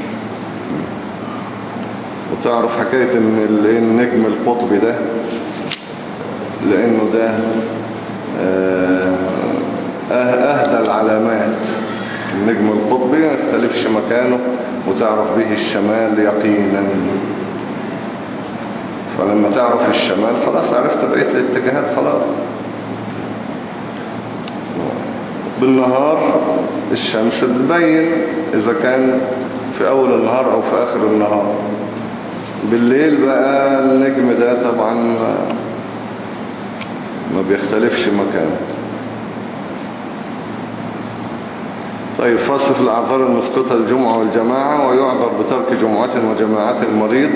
وتعرف حكاية ان النجم القطبي ده لانه ده اهدى العلامات. النجم القطبي ما يختلفش مكانه وتعرف به الشمال يقينا، فلما تعرف الشمال خلاص عرفت بقية الاتجاهات خلاص. بالنهار الشمس بتبين إذا كان في أول النهار أو في آخر النهار. بالليل بقى النجم ده طبعا ما بيختلفش مكانه. طيب فصل في الأعذار المسقطة الجمعة والجماعة. ويعذر بترك جمعة وجماعة المريض.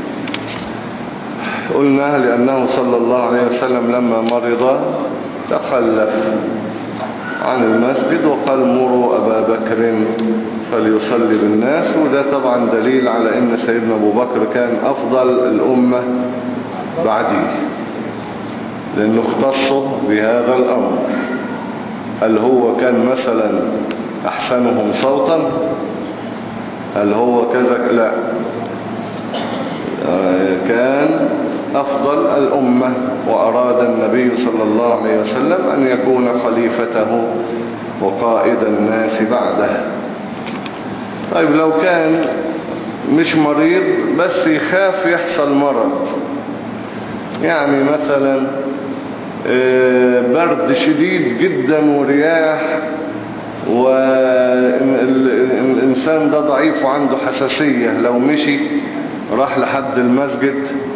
قلنا لأنه صلى الله عليه وسلم لما مرض تخلف عن المسجد وقال مروا أبا بكر فليصلي بالناس. وده طبعا دليل على أن سيدنا أبو بكر كان أفضل الأمة بعديه، لأنه اختصه بهذا الأمر. هل هو كان مثلا أحسنهم صوتا؟ هل هو كذا؟ لا، كان أفضل الأمة، وأراد النبي صلى الله عليه وسلم أن يكون خليفته وقائد الناس بعده. طيب لو كان مش مريض بس يخاف يحصل مرض، يعني مثلا برد شديد جدا ورياح والإنسان ده ضعيف وعنده حساسية، لو مشي راح لحد المسجد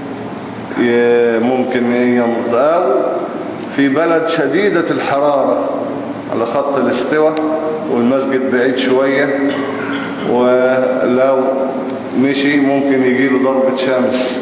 ممكن يمرض. أو في بلد شديدة الحرارة على خط الاستواء والمسجد بعيد شوية، ولو مشي ممكن يجيله ضربة شمس،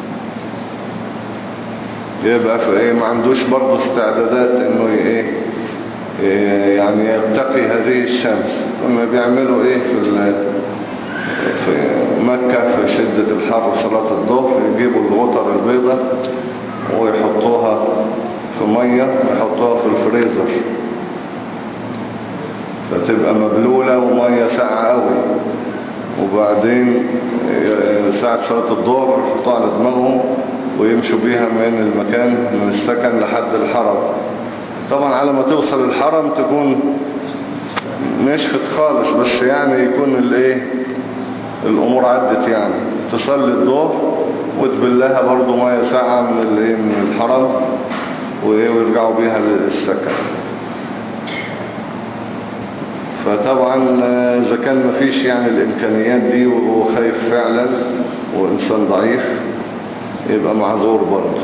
يبقى في ايه ما عندوش برضه استعدادات انه ايه يعني يتقي هذه الشمس. هم بيعملوا ايه في في مكة في شدة الحر صلاة الظهر، يجيبوا الغطر البيضة ويحطوها في مية ويحطوها في الفريزر فتبقى مبلولة ومية ساقعة قوي، وبعدين ساعة صلاة الظهر يحطوها على دماغهم ويمشوا بيها من المكان من السكن لحد الحرم. طبعا على ما توصل الحرم تكون نشفت خالص، بس يعني يكون الايه الامور عدت، يعني تصلي الظهر وتبلها برضو مية ساعة من الايه من الحرم ويرجعوا بيها للسكن. فطبعا اذا كان مفيش يعني الامكانيات دي وهو خايف فعلا وانسان ضعيف يبقى معذور برضه.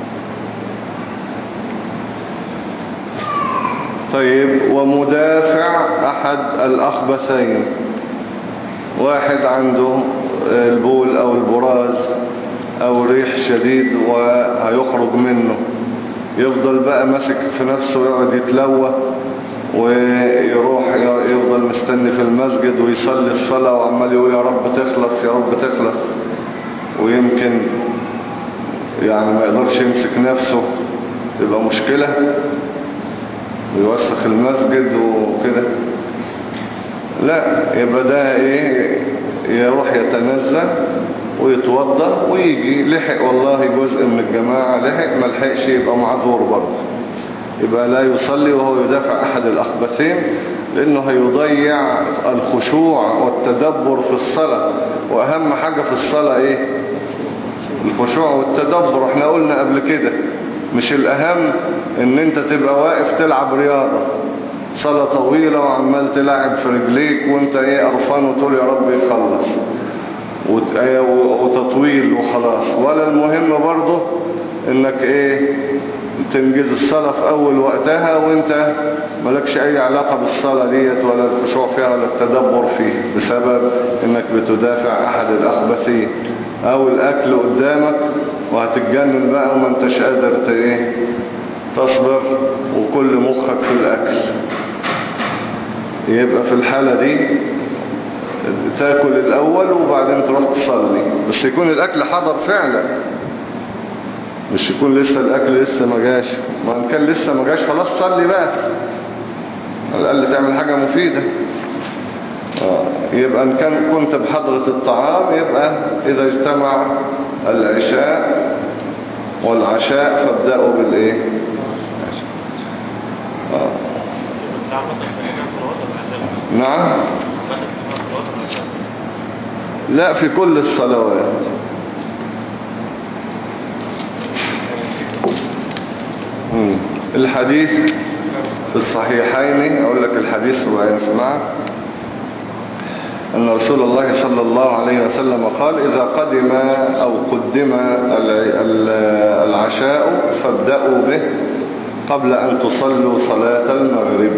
طيب ومدافع احد الاخبثين، واحد عنده البول او البراز او ريح شديد وهيخرج منه، يفضل بقى ماسك في نفسه ويقعد يتلوى ويروح يفضل مستني في المسجد ويصلي الصلاة وعمال يقول يا رب تخلص يا رب تخلص، ويمكن يعني ما يقدرش يمسك نفسه، تبقى مشكلة ويوسخ المسجد وكده. لا، يبقى ده ايه يروح يتنزه ويتوضا ويجي لحق والله جزء من الجماعة لحق ما لحقش يبقى معذور برضه، يبقى لا يصلي وهو يدافع احد الاخبثين، لانه هيضيع الخشوع والتدبر في الصلاة. واهم حاجة في الصلاة ايه؟ الخشوع والتدبر. احنا قلنا قبل كده مش الاهم ان انت تبقى واقف تلعب رياضة، صلاة طويلة وعمال تلعب في رجليك وانت ايه قرفان وتقول يا رب يخلص وتطويل وخلاص. ولا المهم برضه انك ايه تنجز الصلاة في اول وقتها وانت ملكش اي علاقة بالصلاة ديت ولا الخشوع فيها ولا التدبر فيه، بسبب انك بتدافع احد الاخبثين، او الاكل قدامك وهتتجنن بقى وما انتش قادر ايه تصبر وكل مخك في الاكل. يبقى في الحالة دي تاكل الاول وبعدين تروح تصلي، بس يكون الاكل حضر فعلا، مش يكون لسه الاكل لسه ما جاش. ما ان كان لسه ما جاش خلاص صلي بقى، على الاقل تعمل حاجة مفيدة. آه. يبقى ان كان كنت بحضرة الطعام، يبقى اذا اجتمع العشاء والعشاء فابدأوا بالايه آه. نعم. لا، في كل الصلوات. مم. الحديث في الصحيحين، اقول لك الحديث وبعدين اسمعك. أن رسول الله صلى الله عليه وسلم قال: إذا قدم أو قدم العشاء فابدأوا به قبل أن تصلوا صلاة المغرب،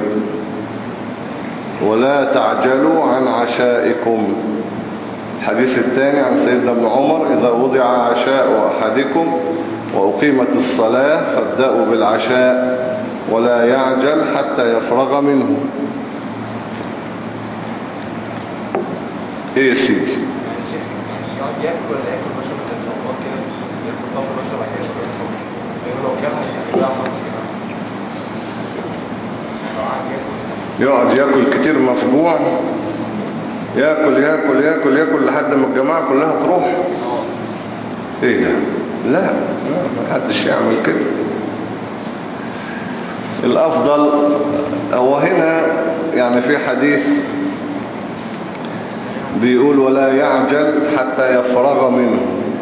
ولا تعجلوا عن عشائكم. الحديث الثاني عن سيدنا ابن عمر: إذا وضع عشاء أحدكم وأقيمت الصلاة فابدأوا بالعشاء ولا يعجل حتى يفرغ منه. ايه يا سيدي؟ يعني شيخ يقعد ياكل ولا ياكل بشرب الجواب كده، ياكل طبق بشرب بعد كده يصلي، لانه لو كان هيبقى صلي كده. لو قعد ياكل يقعد ياكل كتير مفجوع، ياكل ياكل ياكل ياكل لحد ما الجماعة كلها تروح. ايه ده؟ لا لا، ما حدش يعمل كده. الافضل هو هنا يعني في حديث بيقول: ولا يعجل حتى يفرغ منه.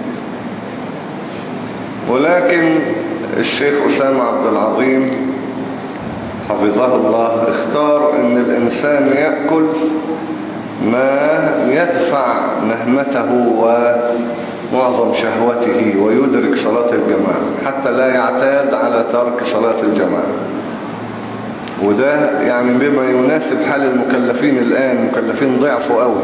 ولكن الشيخ أسامة عبد العظيم حفظه الله اختار ان الانسان يأكل ما يدفع نهمته ومعظم شهوته ويدرك صلاة الجماعة، حتى لا يعتاد على ترك صلاة الجماعة. وده يعني بما يناسب حال المكلفين الآن، مكلفين ضعفوا قوي.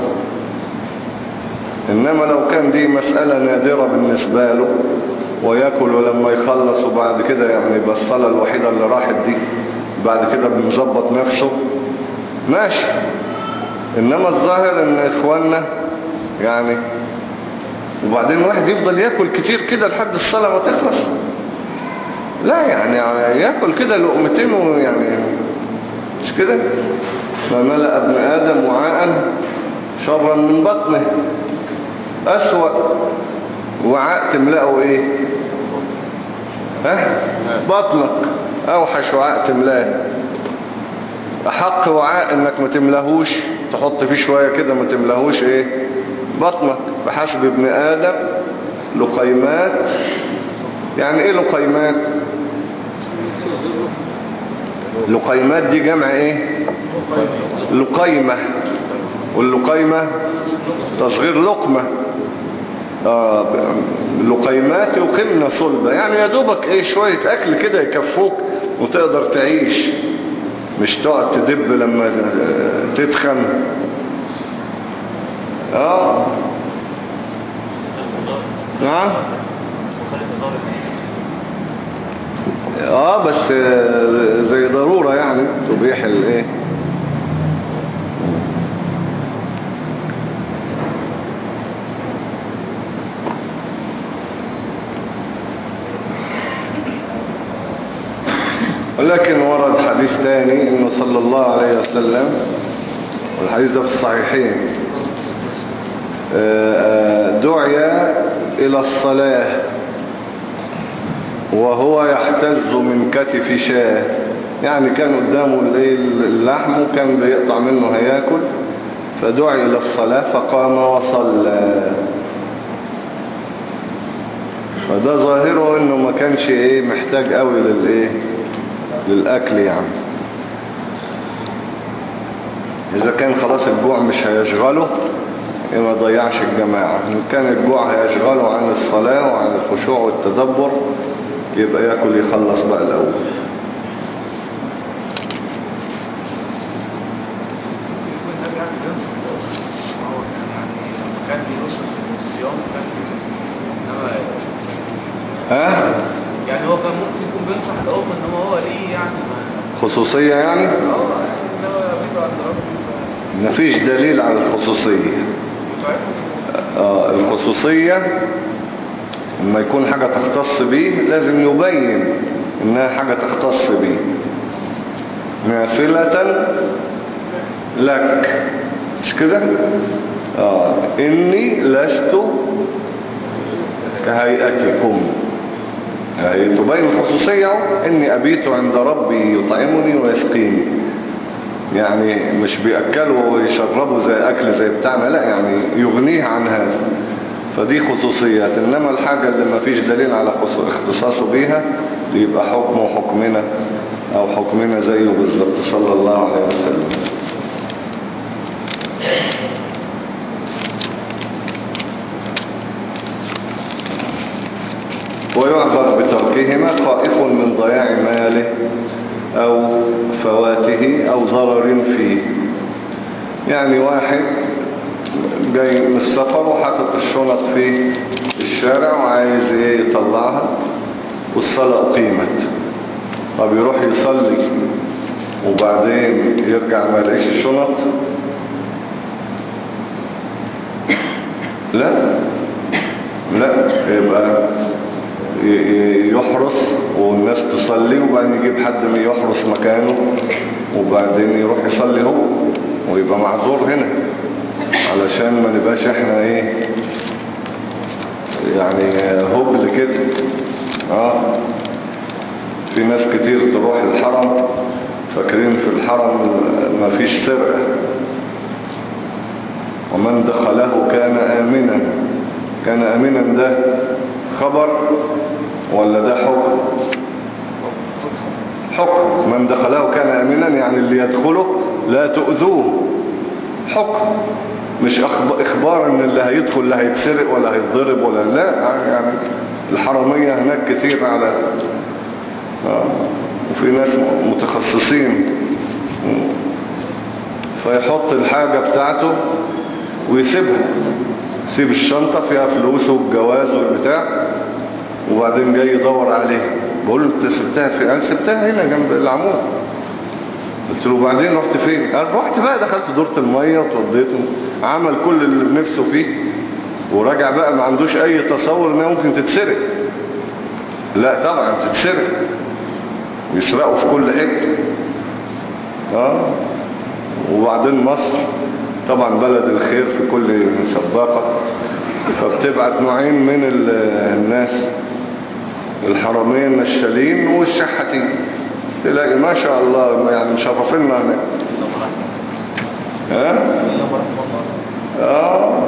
إنما لو كان دي مسألة نادرة بالنسبة له ويأكل ولما يخلص وبعد كده يعني بس الصلاة الوحيدة اللي راحت دي بعد كده بنظبط نفسه ماشي. إنما الظاهر إن إخواننا يعني، وبعدين واحد يفضل يأكل كتير كده لحد الصلاة ما تخلص، لا يعني يأكل كده لقمتين ويعني مش كده. ما ملأ ابن آدم وعاء شرا من بطنه، أسوأ وعاء تملأه ايه؟ ها؟ بطنك اوحش وعاء تملاه. احق وعاء انك ما تملاهوش، تحط فيه شوية كده ما تملاهوش ايه؟ بطنك. بحسب ابن آدم لقيمات. يعني ايه لقيمات؟ لقيمات دي جمع ايه؟ لقيمة. واللقيمة تصغير لقمة. آه لقيمات يقمن صلبة، يعني يا دوبك ايه شوية اكل كده يكفوك وتقدر تعيش، مش تقعد تدب لما تتخن. اه نعم. اه بس زي ضرورة يعني تبيح الايه. ولكن ورد حديث تاني انه صلى الله عليه وسلم، والحديث ده في الصحيحين، دعي الى الصلاة وهو يحتز من كتف شاه، يعني كان قدامه اللحم وكان بيقطع منه هياكل، فدعي الى الصلاة فقام وصلى. فده ظاهره انه ما كانش ايه محتاج قوي للايه للاكل يعني. إذا كان خلاص الجوع مش هيشغله ما ضيعش الجماعة. إن كان الجوع هيشغله عن الصلاة وعن الخشوع والتدبر يبقى يأكل يخلص بقى الأول. ها؟ يعني هو كان ممكن يكون بينصح الأم إن هو ليه يعني خصوصية يعني؟ اه يعني إن هو بيبقى عند ربي. مفيش دليل على الخصوصية. آه الخصوصية لما يكون حاجة تختص به لازم يبين إنها حاجة تختص به. نافلة لك مش كده؟ آه إني لست كهيئتكم. يعني تبين الخصوصية إني أبيت عند ربي يطعمني ويسقيني. يعني مش بيأكلوا ويشربوا زي أكل زي بتاعنا، لا يعني يغنيه عن هذا. فدي خصوصيات. إنما الحاجة اللي ما فيش دليل على اختصاصه بيها يبقى حكمه حكمنا أو حكمنا زيه بالظبط صلى الله عليه وسلم. ويعذر بتركهما خائف من ضياع ماله أو فواته أو ضرر فيه. يعني واحد جاي من السفر وحاطط الشنط في الشارع وعايز ايه يطلعها والصلاة قيمت، طب يروح يصلي وبعدين يرجع ما يلاقيش الشنط؟ لا لا، يبقى يحرس والناس تصلي وبعدين يجيب حد من يحرس مكانه وبعدين يروح يصلي هو ويبقى معذور هنا، علشان ما نبقاش احنا ايه يعني هبل كده. اه في ناس كتير تروح الحرم فاكرين في الحرم ما فيش سرقة، ومن دخله كان آمنا. كان آمنا ده خبر ولا ده حكم؟ حكم. من دخله كان آمنا يعني اللي يدخله لا تؤذوه. حكم مش اخبار ان اللي هيدخل اللي هيتسرق ولا هيتضرب ولا لا. يعني الحرامية هناك كتير على آه. وفي ناس متخصصين فيحط الحاجة بتاعته ويسيبها، يسيب الشنطة فيها فلوسه والجواز والبتاع وبعدين جاي يدور عليها. بقول له انت سبتها فين؟ انا سبتها هنا جنب العمود. قلت له بعدين رحت فين؟ قال رحت بقى دخلت دورة المية وتوضيت. عمل كل اللي بنفسه فيه ورجع بقى ما عندوش اي تصور انها ممكن تتسرق. لا طبعا تتسرق، يسرقوا في كل حته. اه وبعدين مصر طبعا بلد الخير في كل سباقة، فبتبعت نوعين من الناس، الحرامية النشالين والشحاتين. تلاقي ما شاء الله يعني مشرفيننا هناك. ها اه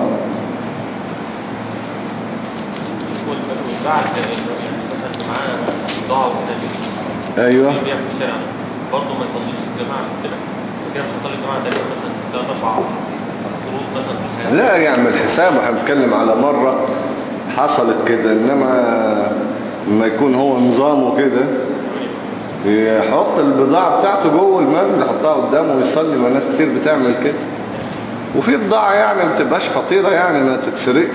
ايوه برضه ما يصليش الجماعه كده كده مش هيصلي الجماعه تاني مثلا ثلاث اربع شروط مثلا. لا يعمل حساب. احنا بنتكلم على مره حصلت كده، انما لما يكون هو نظامه كده يحط البضاعه بتاعته جوه المسجد يحطها قدامه ويصلي. ما ناس كتير بتعمل كده. وفي بضاعه يعني ما بتبقاش خطيره يعني ما تتسرقش.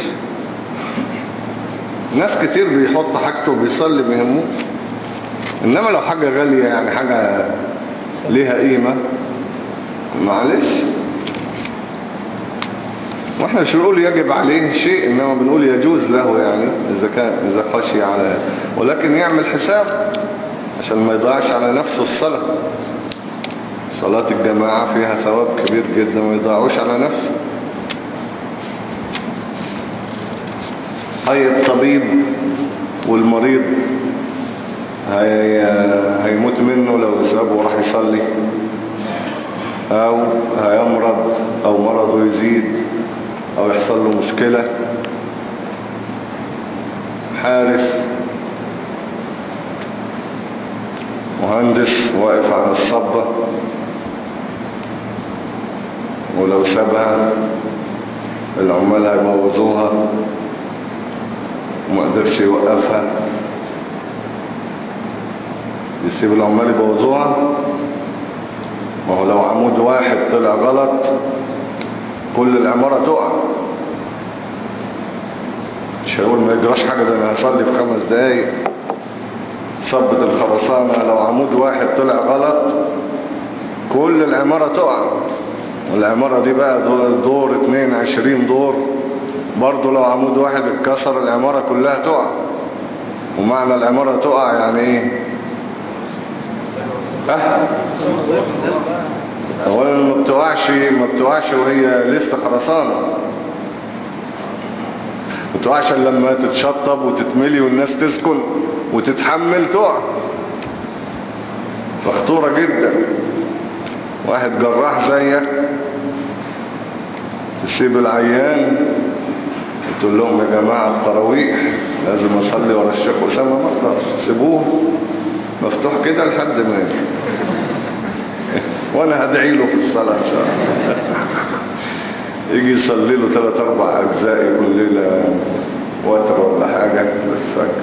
ناس كتير بيحط حاجته وبيصلي بيهموش. انما لو حاجة غالية يعني حاجة ليها قيمة معلش. واحنا مش بنقول يجب عليه شيء، انما بنقول يجوز له يعني اذا كان اذا خشي على، ولكن يعمل حساب عشان ما يضيعش على نفسه الصلاة. صلاة الجماعة فيها ثواب كبير جدا ما يضيعوش على نفسه. أي الطبيب والمريض هي... هيموت منه لو سابه وراح يصلي، أو هيمرض أو مرضه يزيد أو يحصل له مشكلة. حارس مهندس واقف على الصبة ولو سابها العمال هيبوظوها وما قدرش يوقفها، يسيب العمال يبوظوها. ما هو لو عمود واحد طلع غلط كل العمارة تقع. مش هيقول ما يجراش حاجة، ده انا هصلي في خمس دقايق. صبت الخرسانة لو عمود واحد طلع غلط كل العمارة تقع. والعمارة دي بقى دور, دور اتنين عشرين دور، برضو لو عمود واحد اتكسر العمارة كلها تقع. ومعنى العمارة تقع يعني ايه؟ اه اولا ما بتقعش ما بتقعش وهي لسه خرسانة، ما بتقعش الا لما تتشطب وتتملي والناس تسكن وتتحمل تقع. فخطورة جدا. واحد جراح زيك تسيب العيان تقول لهم يا جماعة التراويح لازم اصلي ورا الشيخ أسامة، ما اقدرش، سيبوه مفتوح كده لحد ما يجي وانا هدعي له في الصلاة ان شاء الله. يجي يصلي له ثلاث اربع اجزاء كل ليلة وتر ولا حاجة الفجر.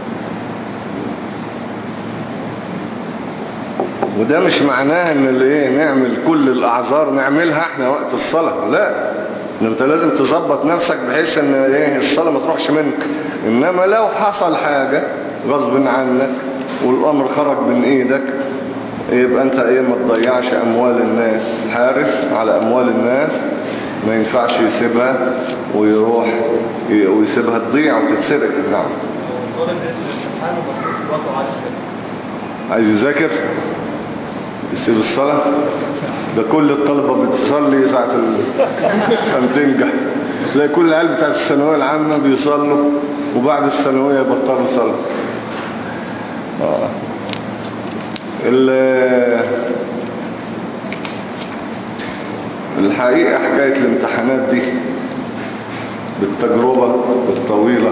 وده مش معناه ان اللي ايه نعمل كل الاعذار نعملها احنا وقت الصلاة، لا. انت لازم تظبط نفسك بحيث ان ايه الصلاة ما تروحش منك. انما لو حصل حاجة غصب عنك والامر خرج من ايدك يبقى انت ايه ما تضيعش اموال الناس. حارس على اموال الناس ما ينفعش يسيبها ويروح ويسيبها تضيع وتتسرق. نعم. عايز يذاكر يسيب الصلاة؟ ده كل الطلبة بتصلي ساعة عشان تنجح. تلاقي كل العيال بتاعت الثانوية العامة بيصلوا وبعد الثانوية يبطلوا صلاة. آه. الحقيقة حكاية الامتحانات دي بالتجربة الطويلة،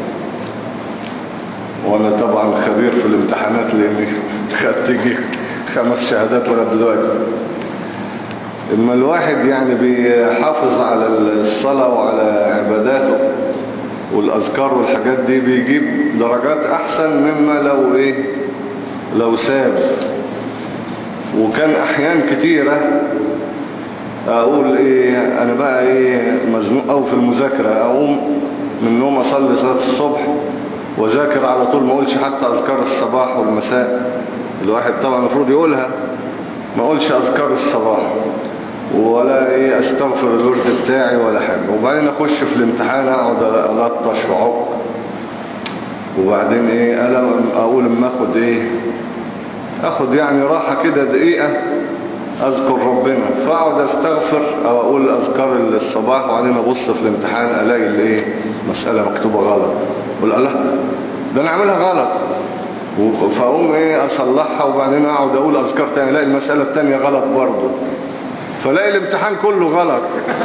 وانا طبعا خبير في الامتحانات لاني خدت يجي خمس شهادات لغاية دلوقتي. اما الواحد يعني بيحافظ على الصلاة وعلى عباداته والاذكار والحاجات دي بيجيب درجات احسن مما لو ايه لو ساب. وكان احيان كتيرة اقول ايه انا بقى ايه مزنوق او في المذاكرة، اقوم من النوم اصلي صلاة الصبح وذاكر على طول، ما اقولش حتى اذكار الصباح والمساء. الواحد طبعا المفروض يقولها، ما اقولش اذكار الصباح ولا ايه استغفر الورد بتاعي ولا حاجة. وبعدين اخش في الامتحان اقعد الطش وعق، وبعدين ايه انا اقول اما اخد ايه اخد يعني راحة كده دقيقة اذكر ربنا، فاقعد استغفر او اقول اذكار الصباح وبعدين ابص في الامتحان الاقي الايه مسألة مكتوبة غلط، اقول الله ده انا عاملها غلط، فاقوم ايه اصلحها وبعدين اقعد اقول اذكار تاني الاقي المسألة التانية غلط برضه، فلاقي الامتحان كله غلط.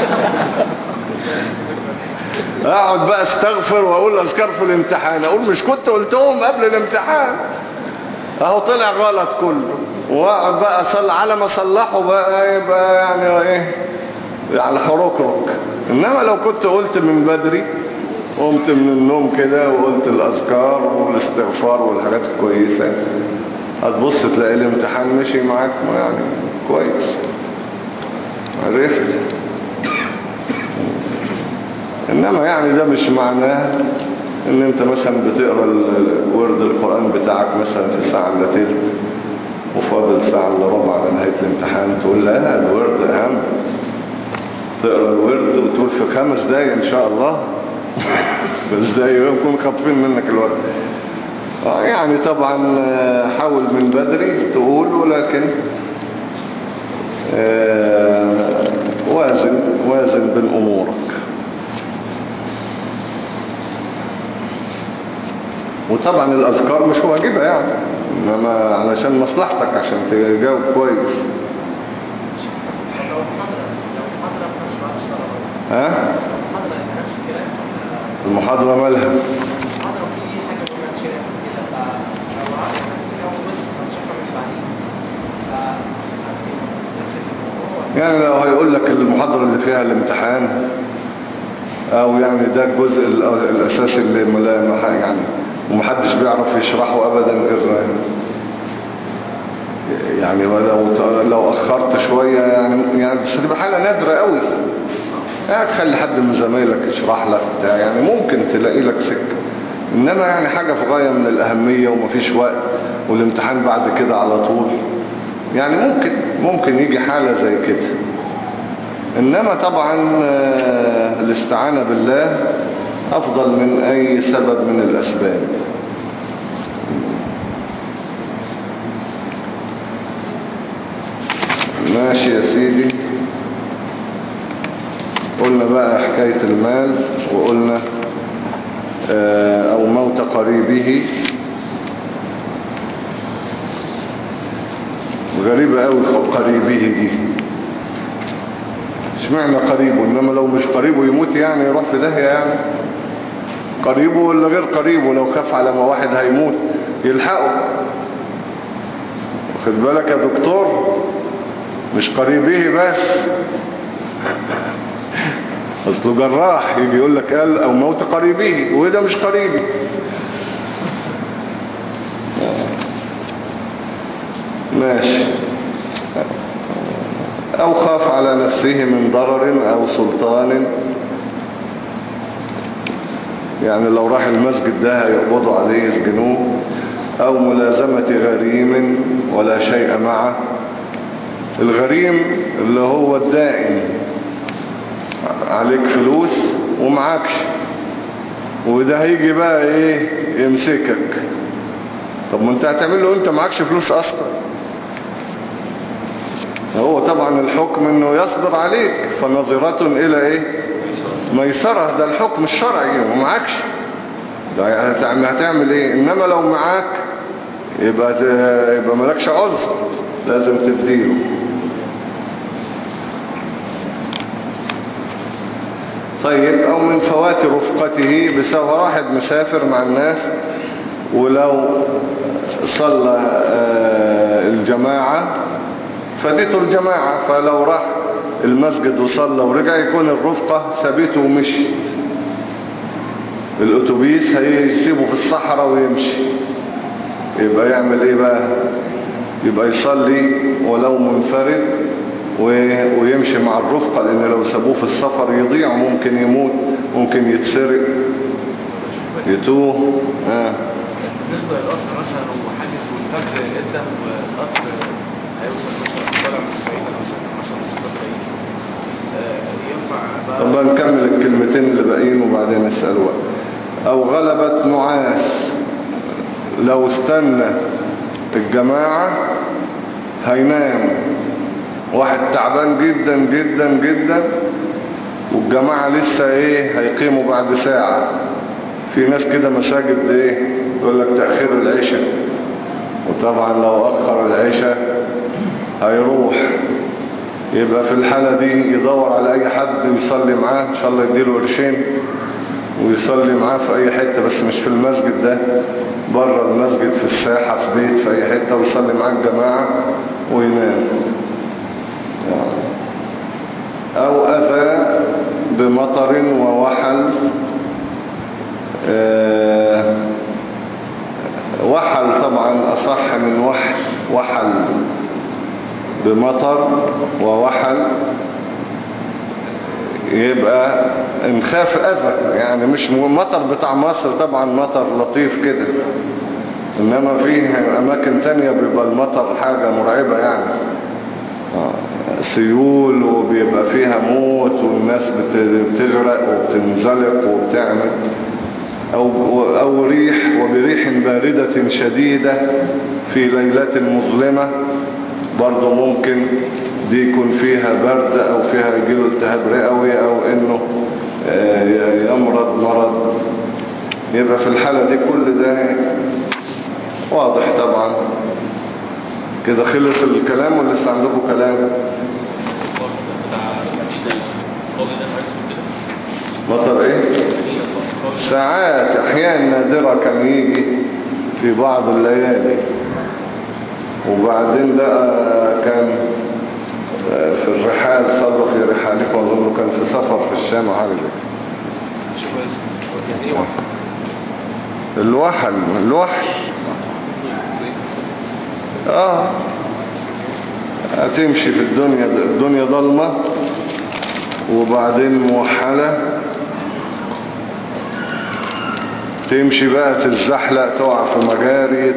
اقعد بقى استغفر واقول اذكار في الامتحان، اقول مش كنت قلتهم قبل الامتحان اهو طلع غلط كله، واقعد بقى اصلي على ما اصلحه بقى يبقى يعني ايه على حركرك. انما لو كنت قلت من بدري، قمت من النوم كده وقلت الاذكار والاستغفار والحاجات الكويسة، هتبص تلاقي الامتحان مشي معاك يعني كويس. عرفت؟ انما يعني ده مش معناه ان انت مثلا بتقرأ ورد القرآن بتاعك مثلا في ساعة الا تلت وفاضل ساعة الا ربع على نهاية الامتحان تقول لا الورد اهم، تقرأ الورد وتقول في خمس دقايق ان شاء الله بس دقايق يمكن خطفين منك الورد. يعني طبعا حاول من بدري تقول، ولكن وازن وازن بين امورك. وطبعا الاذكار مش واجبة يعني، انما علشان مصلحتك عشان تجاوب كويس. ها المحاضرة مالها؟ يعني لو هيقول لك المحاضرة اللي فيها الامتحان، او يعني ده الجزء الاساسي اللي ملا يعني ومحدش بيعرف يشرحه ابدا غير يعني لو لو اخرت شوية يعني يعني بس تبقى حالة نادرة قوي، يعني تخلي حد من زمايلك يشرح لك بتاع، يعني ممكن تلاقي لك سكة. انما يعني حاجة في غاية من الاهمية ومفيش وقت والامتحان بعد كده على طول، يعني ممكن ممكن يجي حالة زي كده. انما طبعا الاستعانة بالله افضل من اي سبب من الاسباب. ماشي يا سيدي. قلنا بقى حكاية المال، وقلنا او موت قريبه. غريبة قوي قريبه دي، اشمعنى قريبه؟ انما لو مش قريبه يموت يعني يروح في داهية يعني. قريبه ولا غير قريبه؟ لو خاف على ما واحد هيموت يلحقه. واخد بالك يا دكتور؟ مش قريبه بس، اصله جراح يجي يقول لك قال او موت قريبه، وده مش قريبي. ماشي. او خاف على نفسه من ضرر او سلطان، يعني لو راح المسجد ده هيقبضوا عليه يسجنوه. او ملازمة غريم ولا شيء معه. الغريم اللي هو الدائن، عليك فلوس ومعاكش، وده هيجي بقى ايه يمسكك. طب ما انت هتعمل له انت معاكش فلوس اصلا. هو طبعا الحكم انه يصبر عليك، فنظرة الى ايه ميسرة، ده الحكم الشرعي ومعاكش، ده هتعمل ايه. انما لو معاك يبقى يبقى مالكش عذر، لازم تديله. طيب او من فوات رفقته، بسبب واحد مسافر مع الناس ولو صلى الجماعة فاتته الجماعة، فلو راح المسجد وصلى ورجع يكون الرفقة سابته ومشيت. الاتوبيس هيسيبه في الصحراء ويمشي، يبقى يعمل ايه بقى؟ يبقى يصلي ولو منفرد ويمشي مع الرفقة، لان لو سابوه في السفر يضيع، ممكن يموت، ممكن يتسرق، يتوه. آه. بالنسبة للقطر مثلا هو حاجز والفجر قدام والقطر هيوصل مثلا طالع من السعيد او مثلا مستقبل ينفع بقى. طب نكمل الكلمتين اللي باقيين وبعدين نسأل وقت. او غلبت نعاس، لو استنى الجماعة هينام. واحد تعبان جدا جدا جدا والجماعة لسه ايه هيقيموا بعد ساعة. في ناس كده مساجد ايه يقول لك تأخير العشاء، وطبعا لو أخر العشاء هيروح. يبقى في الحالة دي يدور على اي حد يصلي معاه، ان شاء الله يديله قرشين ويصلي معاه في اي حتة، بس مش في المسجد ده، بره المسجد، في الساحة، في بيت، في اي حتة، ويصلي معاه الجماعة وينام. او اذى بمطر ووحل. أه وحل طبعا اصح من وحل. وحل بمطر ووحل، يبقى نخاف اذى، يعني مش مطر بتاع مصر طبعا، مطر لطيف كده، انما فيه اماكن تانية بيبقى المطر حاجة مرعبة يعني، سيول وبيبقى فيها موت والناس بتغرق وبتنزلق وبتعمل. أو, أو ريح، وبريح باردة شديدة في ليلة مظلمة، برضو ممكن دي يكون فيها برد أو فيها يجيله التهاب رئوي أو إنه يمرض مرض. يبقى في الحالة دي كل ده واضح طبعا. كده خلص الكلام ولا لسه عندكم كلام؟ مطر ايه؟ ساعات احيانا نادرة كان يجي في بعض الليالي، وبعدين ده كان في الرحال صلوا في رحالكم، وظنوا كان في سفر في الشام وحاجة زي كده. مش كويس. يعني ايه وحل؟ الوحل الوحل اه هتمشي في الدنيا، الدنيا ضلمة وبعدين موحلة، تمشي بقى تتزحلق، تقع في مجاري،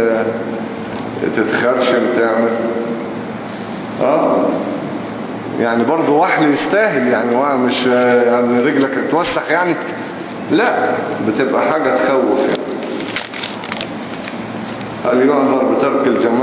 تتخرشم، تعمل اه يعني برضو وحل يستاهل يعني، مش يعني رجلك تتوسخ يعني، لا بتبقى حاجة تخوف يعني. هل يعذر بترك الجماعة؟